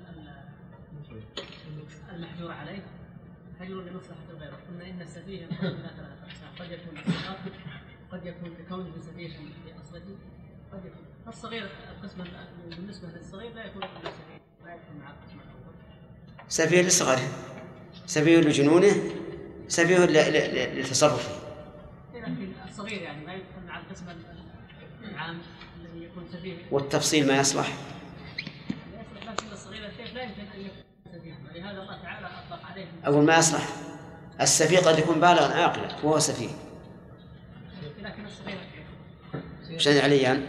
المحجور عليه، حجر لمصلحة الغير. قلنا إن السفيه ينقسم إلى 3 أقسام، قد يكون للصغار، قد يكون بكونه سفيه في أصله، قد يكون الصغير. القسم بالنسبة للصغير لا يكون سفيه، لا يكون مع القسم الأول. سفيه للصغر، سفيه لجنونه، سفيه لتصرفه. لكن الصغير يعني ما يدخل مع القسم العام الذي يكون سفيه. والتفصيل ما يصلح. لكن الصغير الكيف لا يمكن أن يكون سفيه، ولهذا الله تعالى أطلق عليه. أول ما يصلح السفيه قد يكون بالغا عاقلا وهو سفيه. لكن الصغير كيف؟ مشان عليان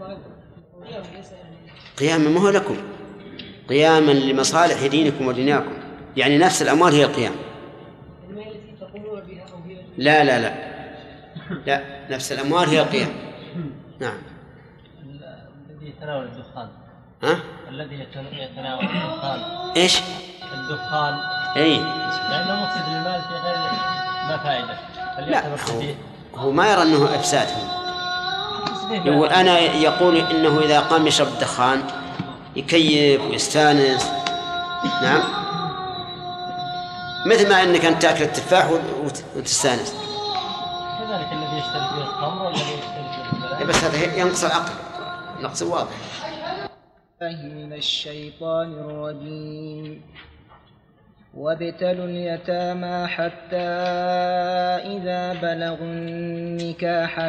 قياما ما هو لكم، قياما لمصالح دينكم ودنياكم، يعني نفس الأموال هي القيام. لا لا لا لا، نفس الأموال هي القيام. نعم. الذي يتناول الدخان. ها؟ الذي يتناول الدخان. إيش؟ الدخان. أي. لأنه مفسد للمال في غير ما فائدة. لا هو ما يرى أنه إفساد. يقول أنا يقول إنه إذا قام يشرب الدخان يكيف ويستانس. نعم. مثل ما أنك أنت تأكل التفاح وتستانس. كذلك الذي يشتري فيه الخمر والذي يشتري فيه البلاد. بس هذا ينقص العقل، نقص واضح. من الشيطان الرجيم. وابتلوا اليتامى حتى إذا بلغوا النكاح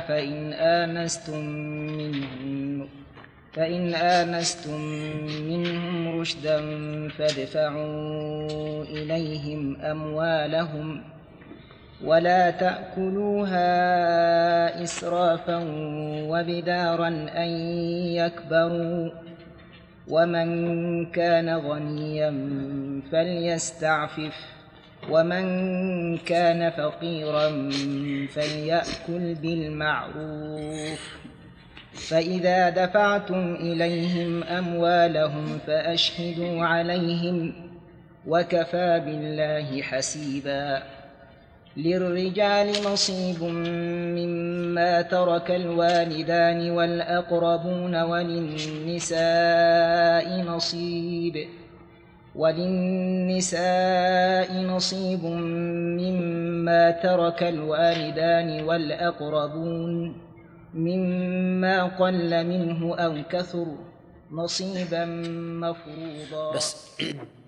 فإن آنستم منهم رشدا فادفعوا إليهم أموالهم ولا تأكلوها إسرافا وبدارا أن يكبروا، ومن كان غنيا فليستعفف ومن كان فقيرا فليأكل بالمعروف. فإذا دفعتم إليهم أموالهم فأشهدوا عليهم وكفى بالله حسيبا. للرجال نصيب مما ترك الوالدان والأقربون وللنساء نصيب مما ترك الوالدان والأقربون مما قل منه أو كثر نصيبا مفروضا. بس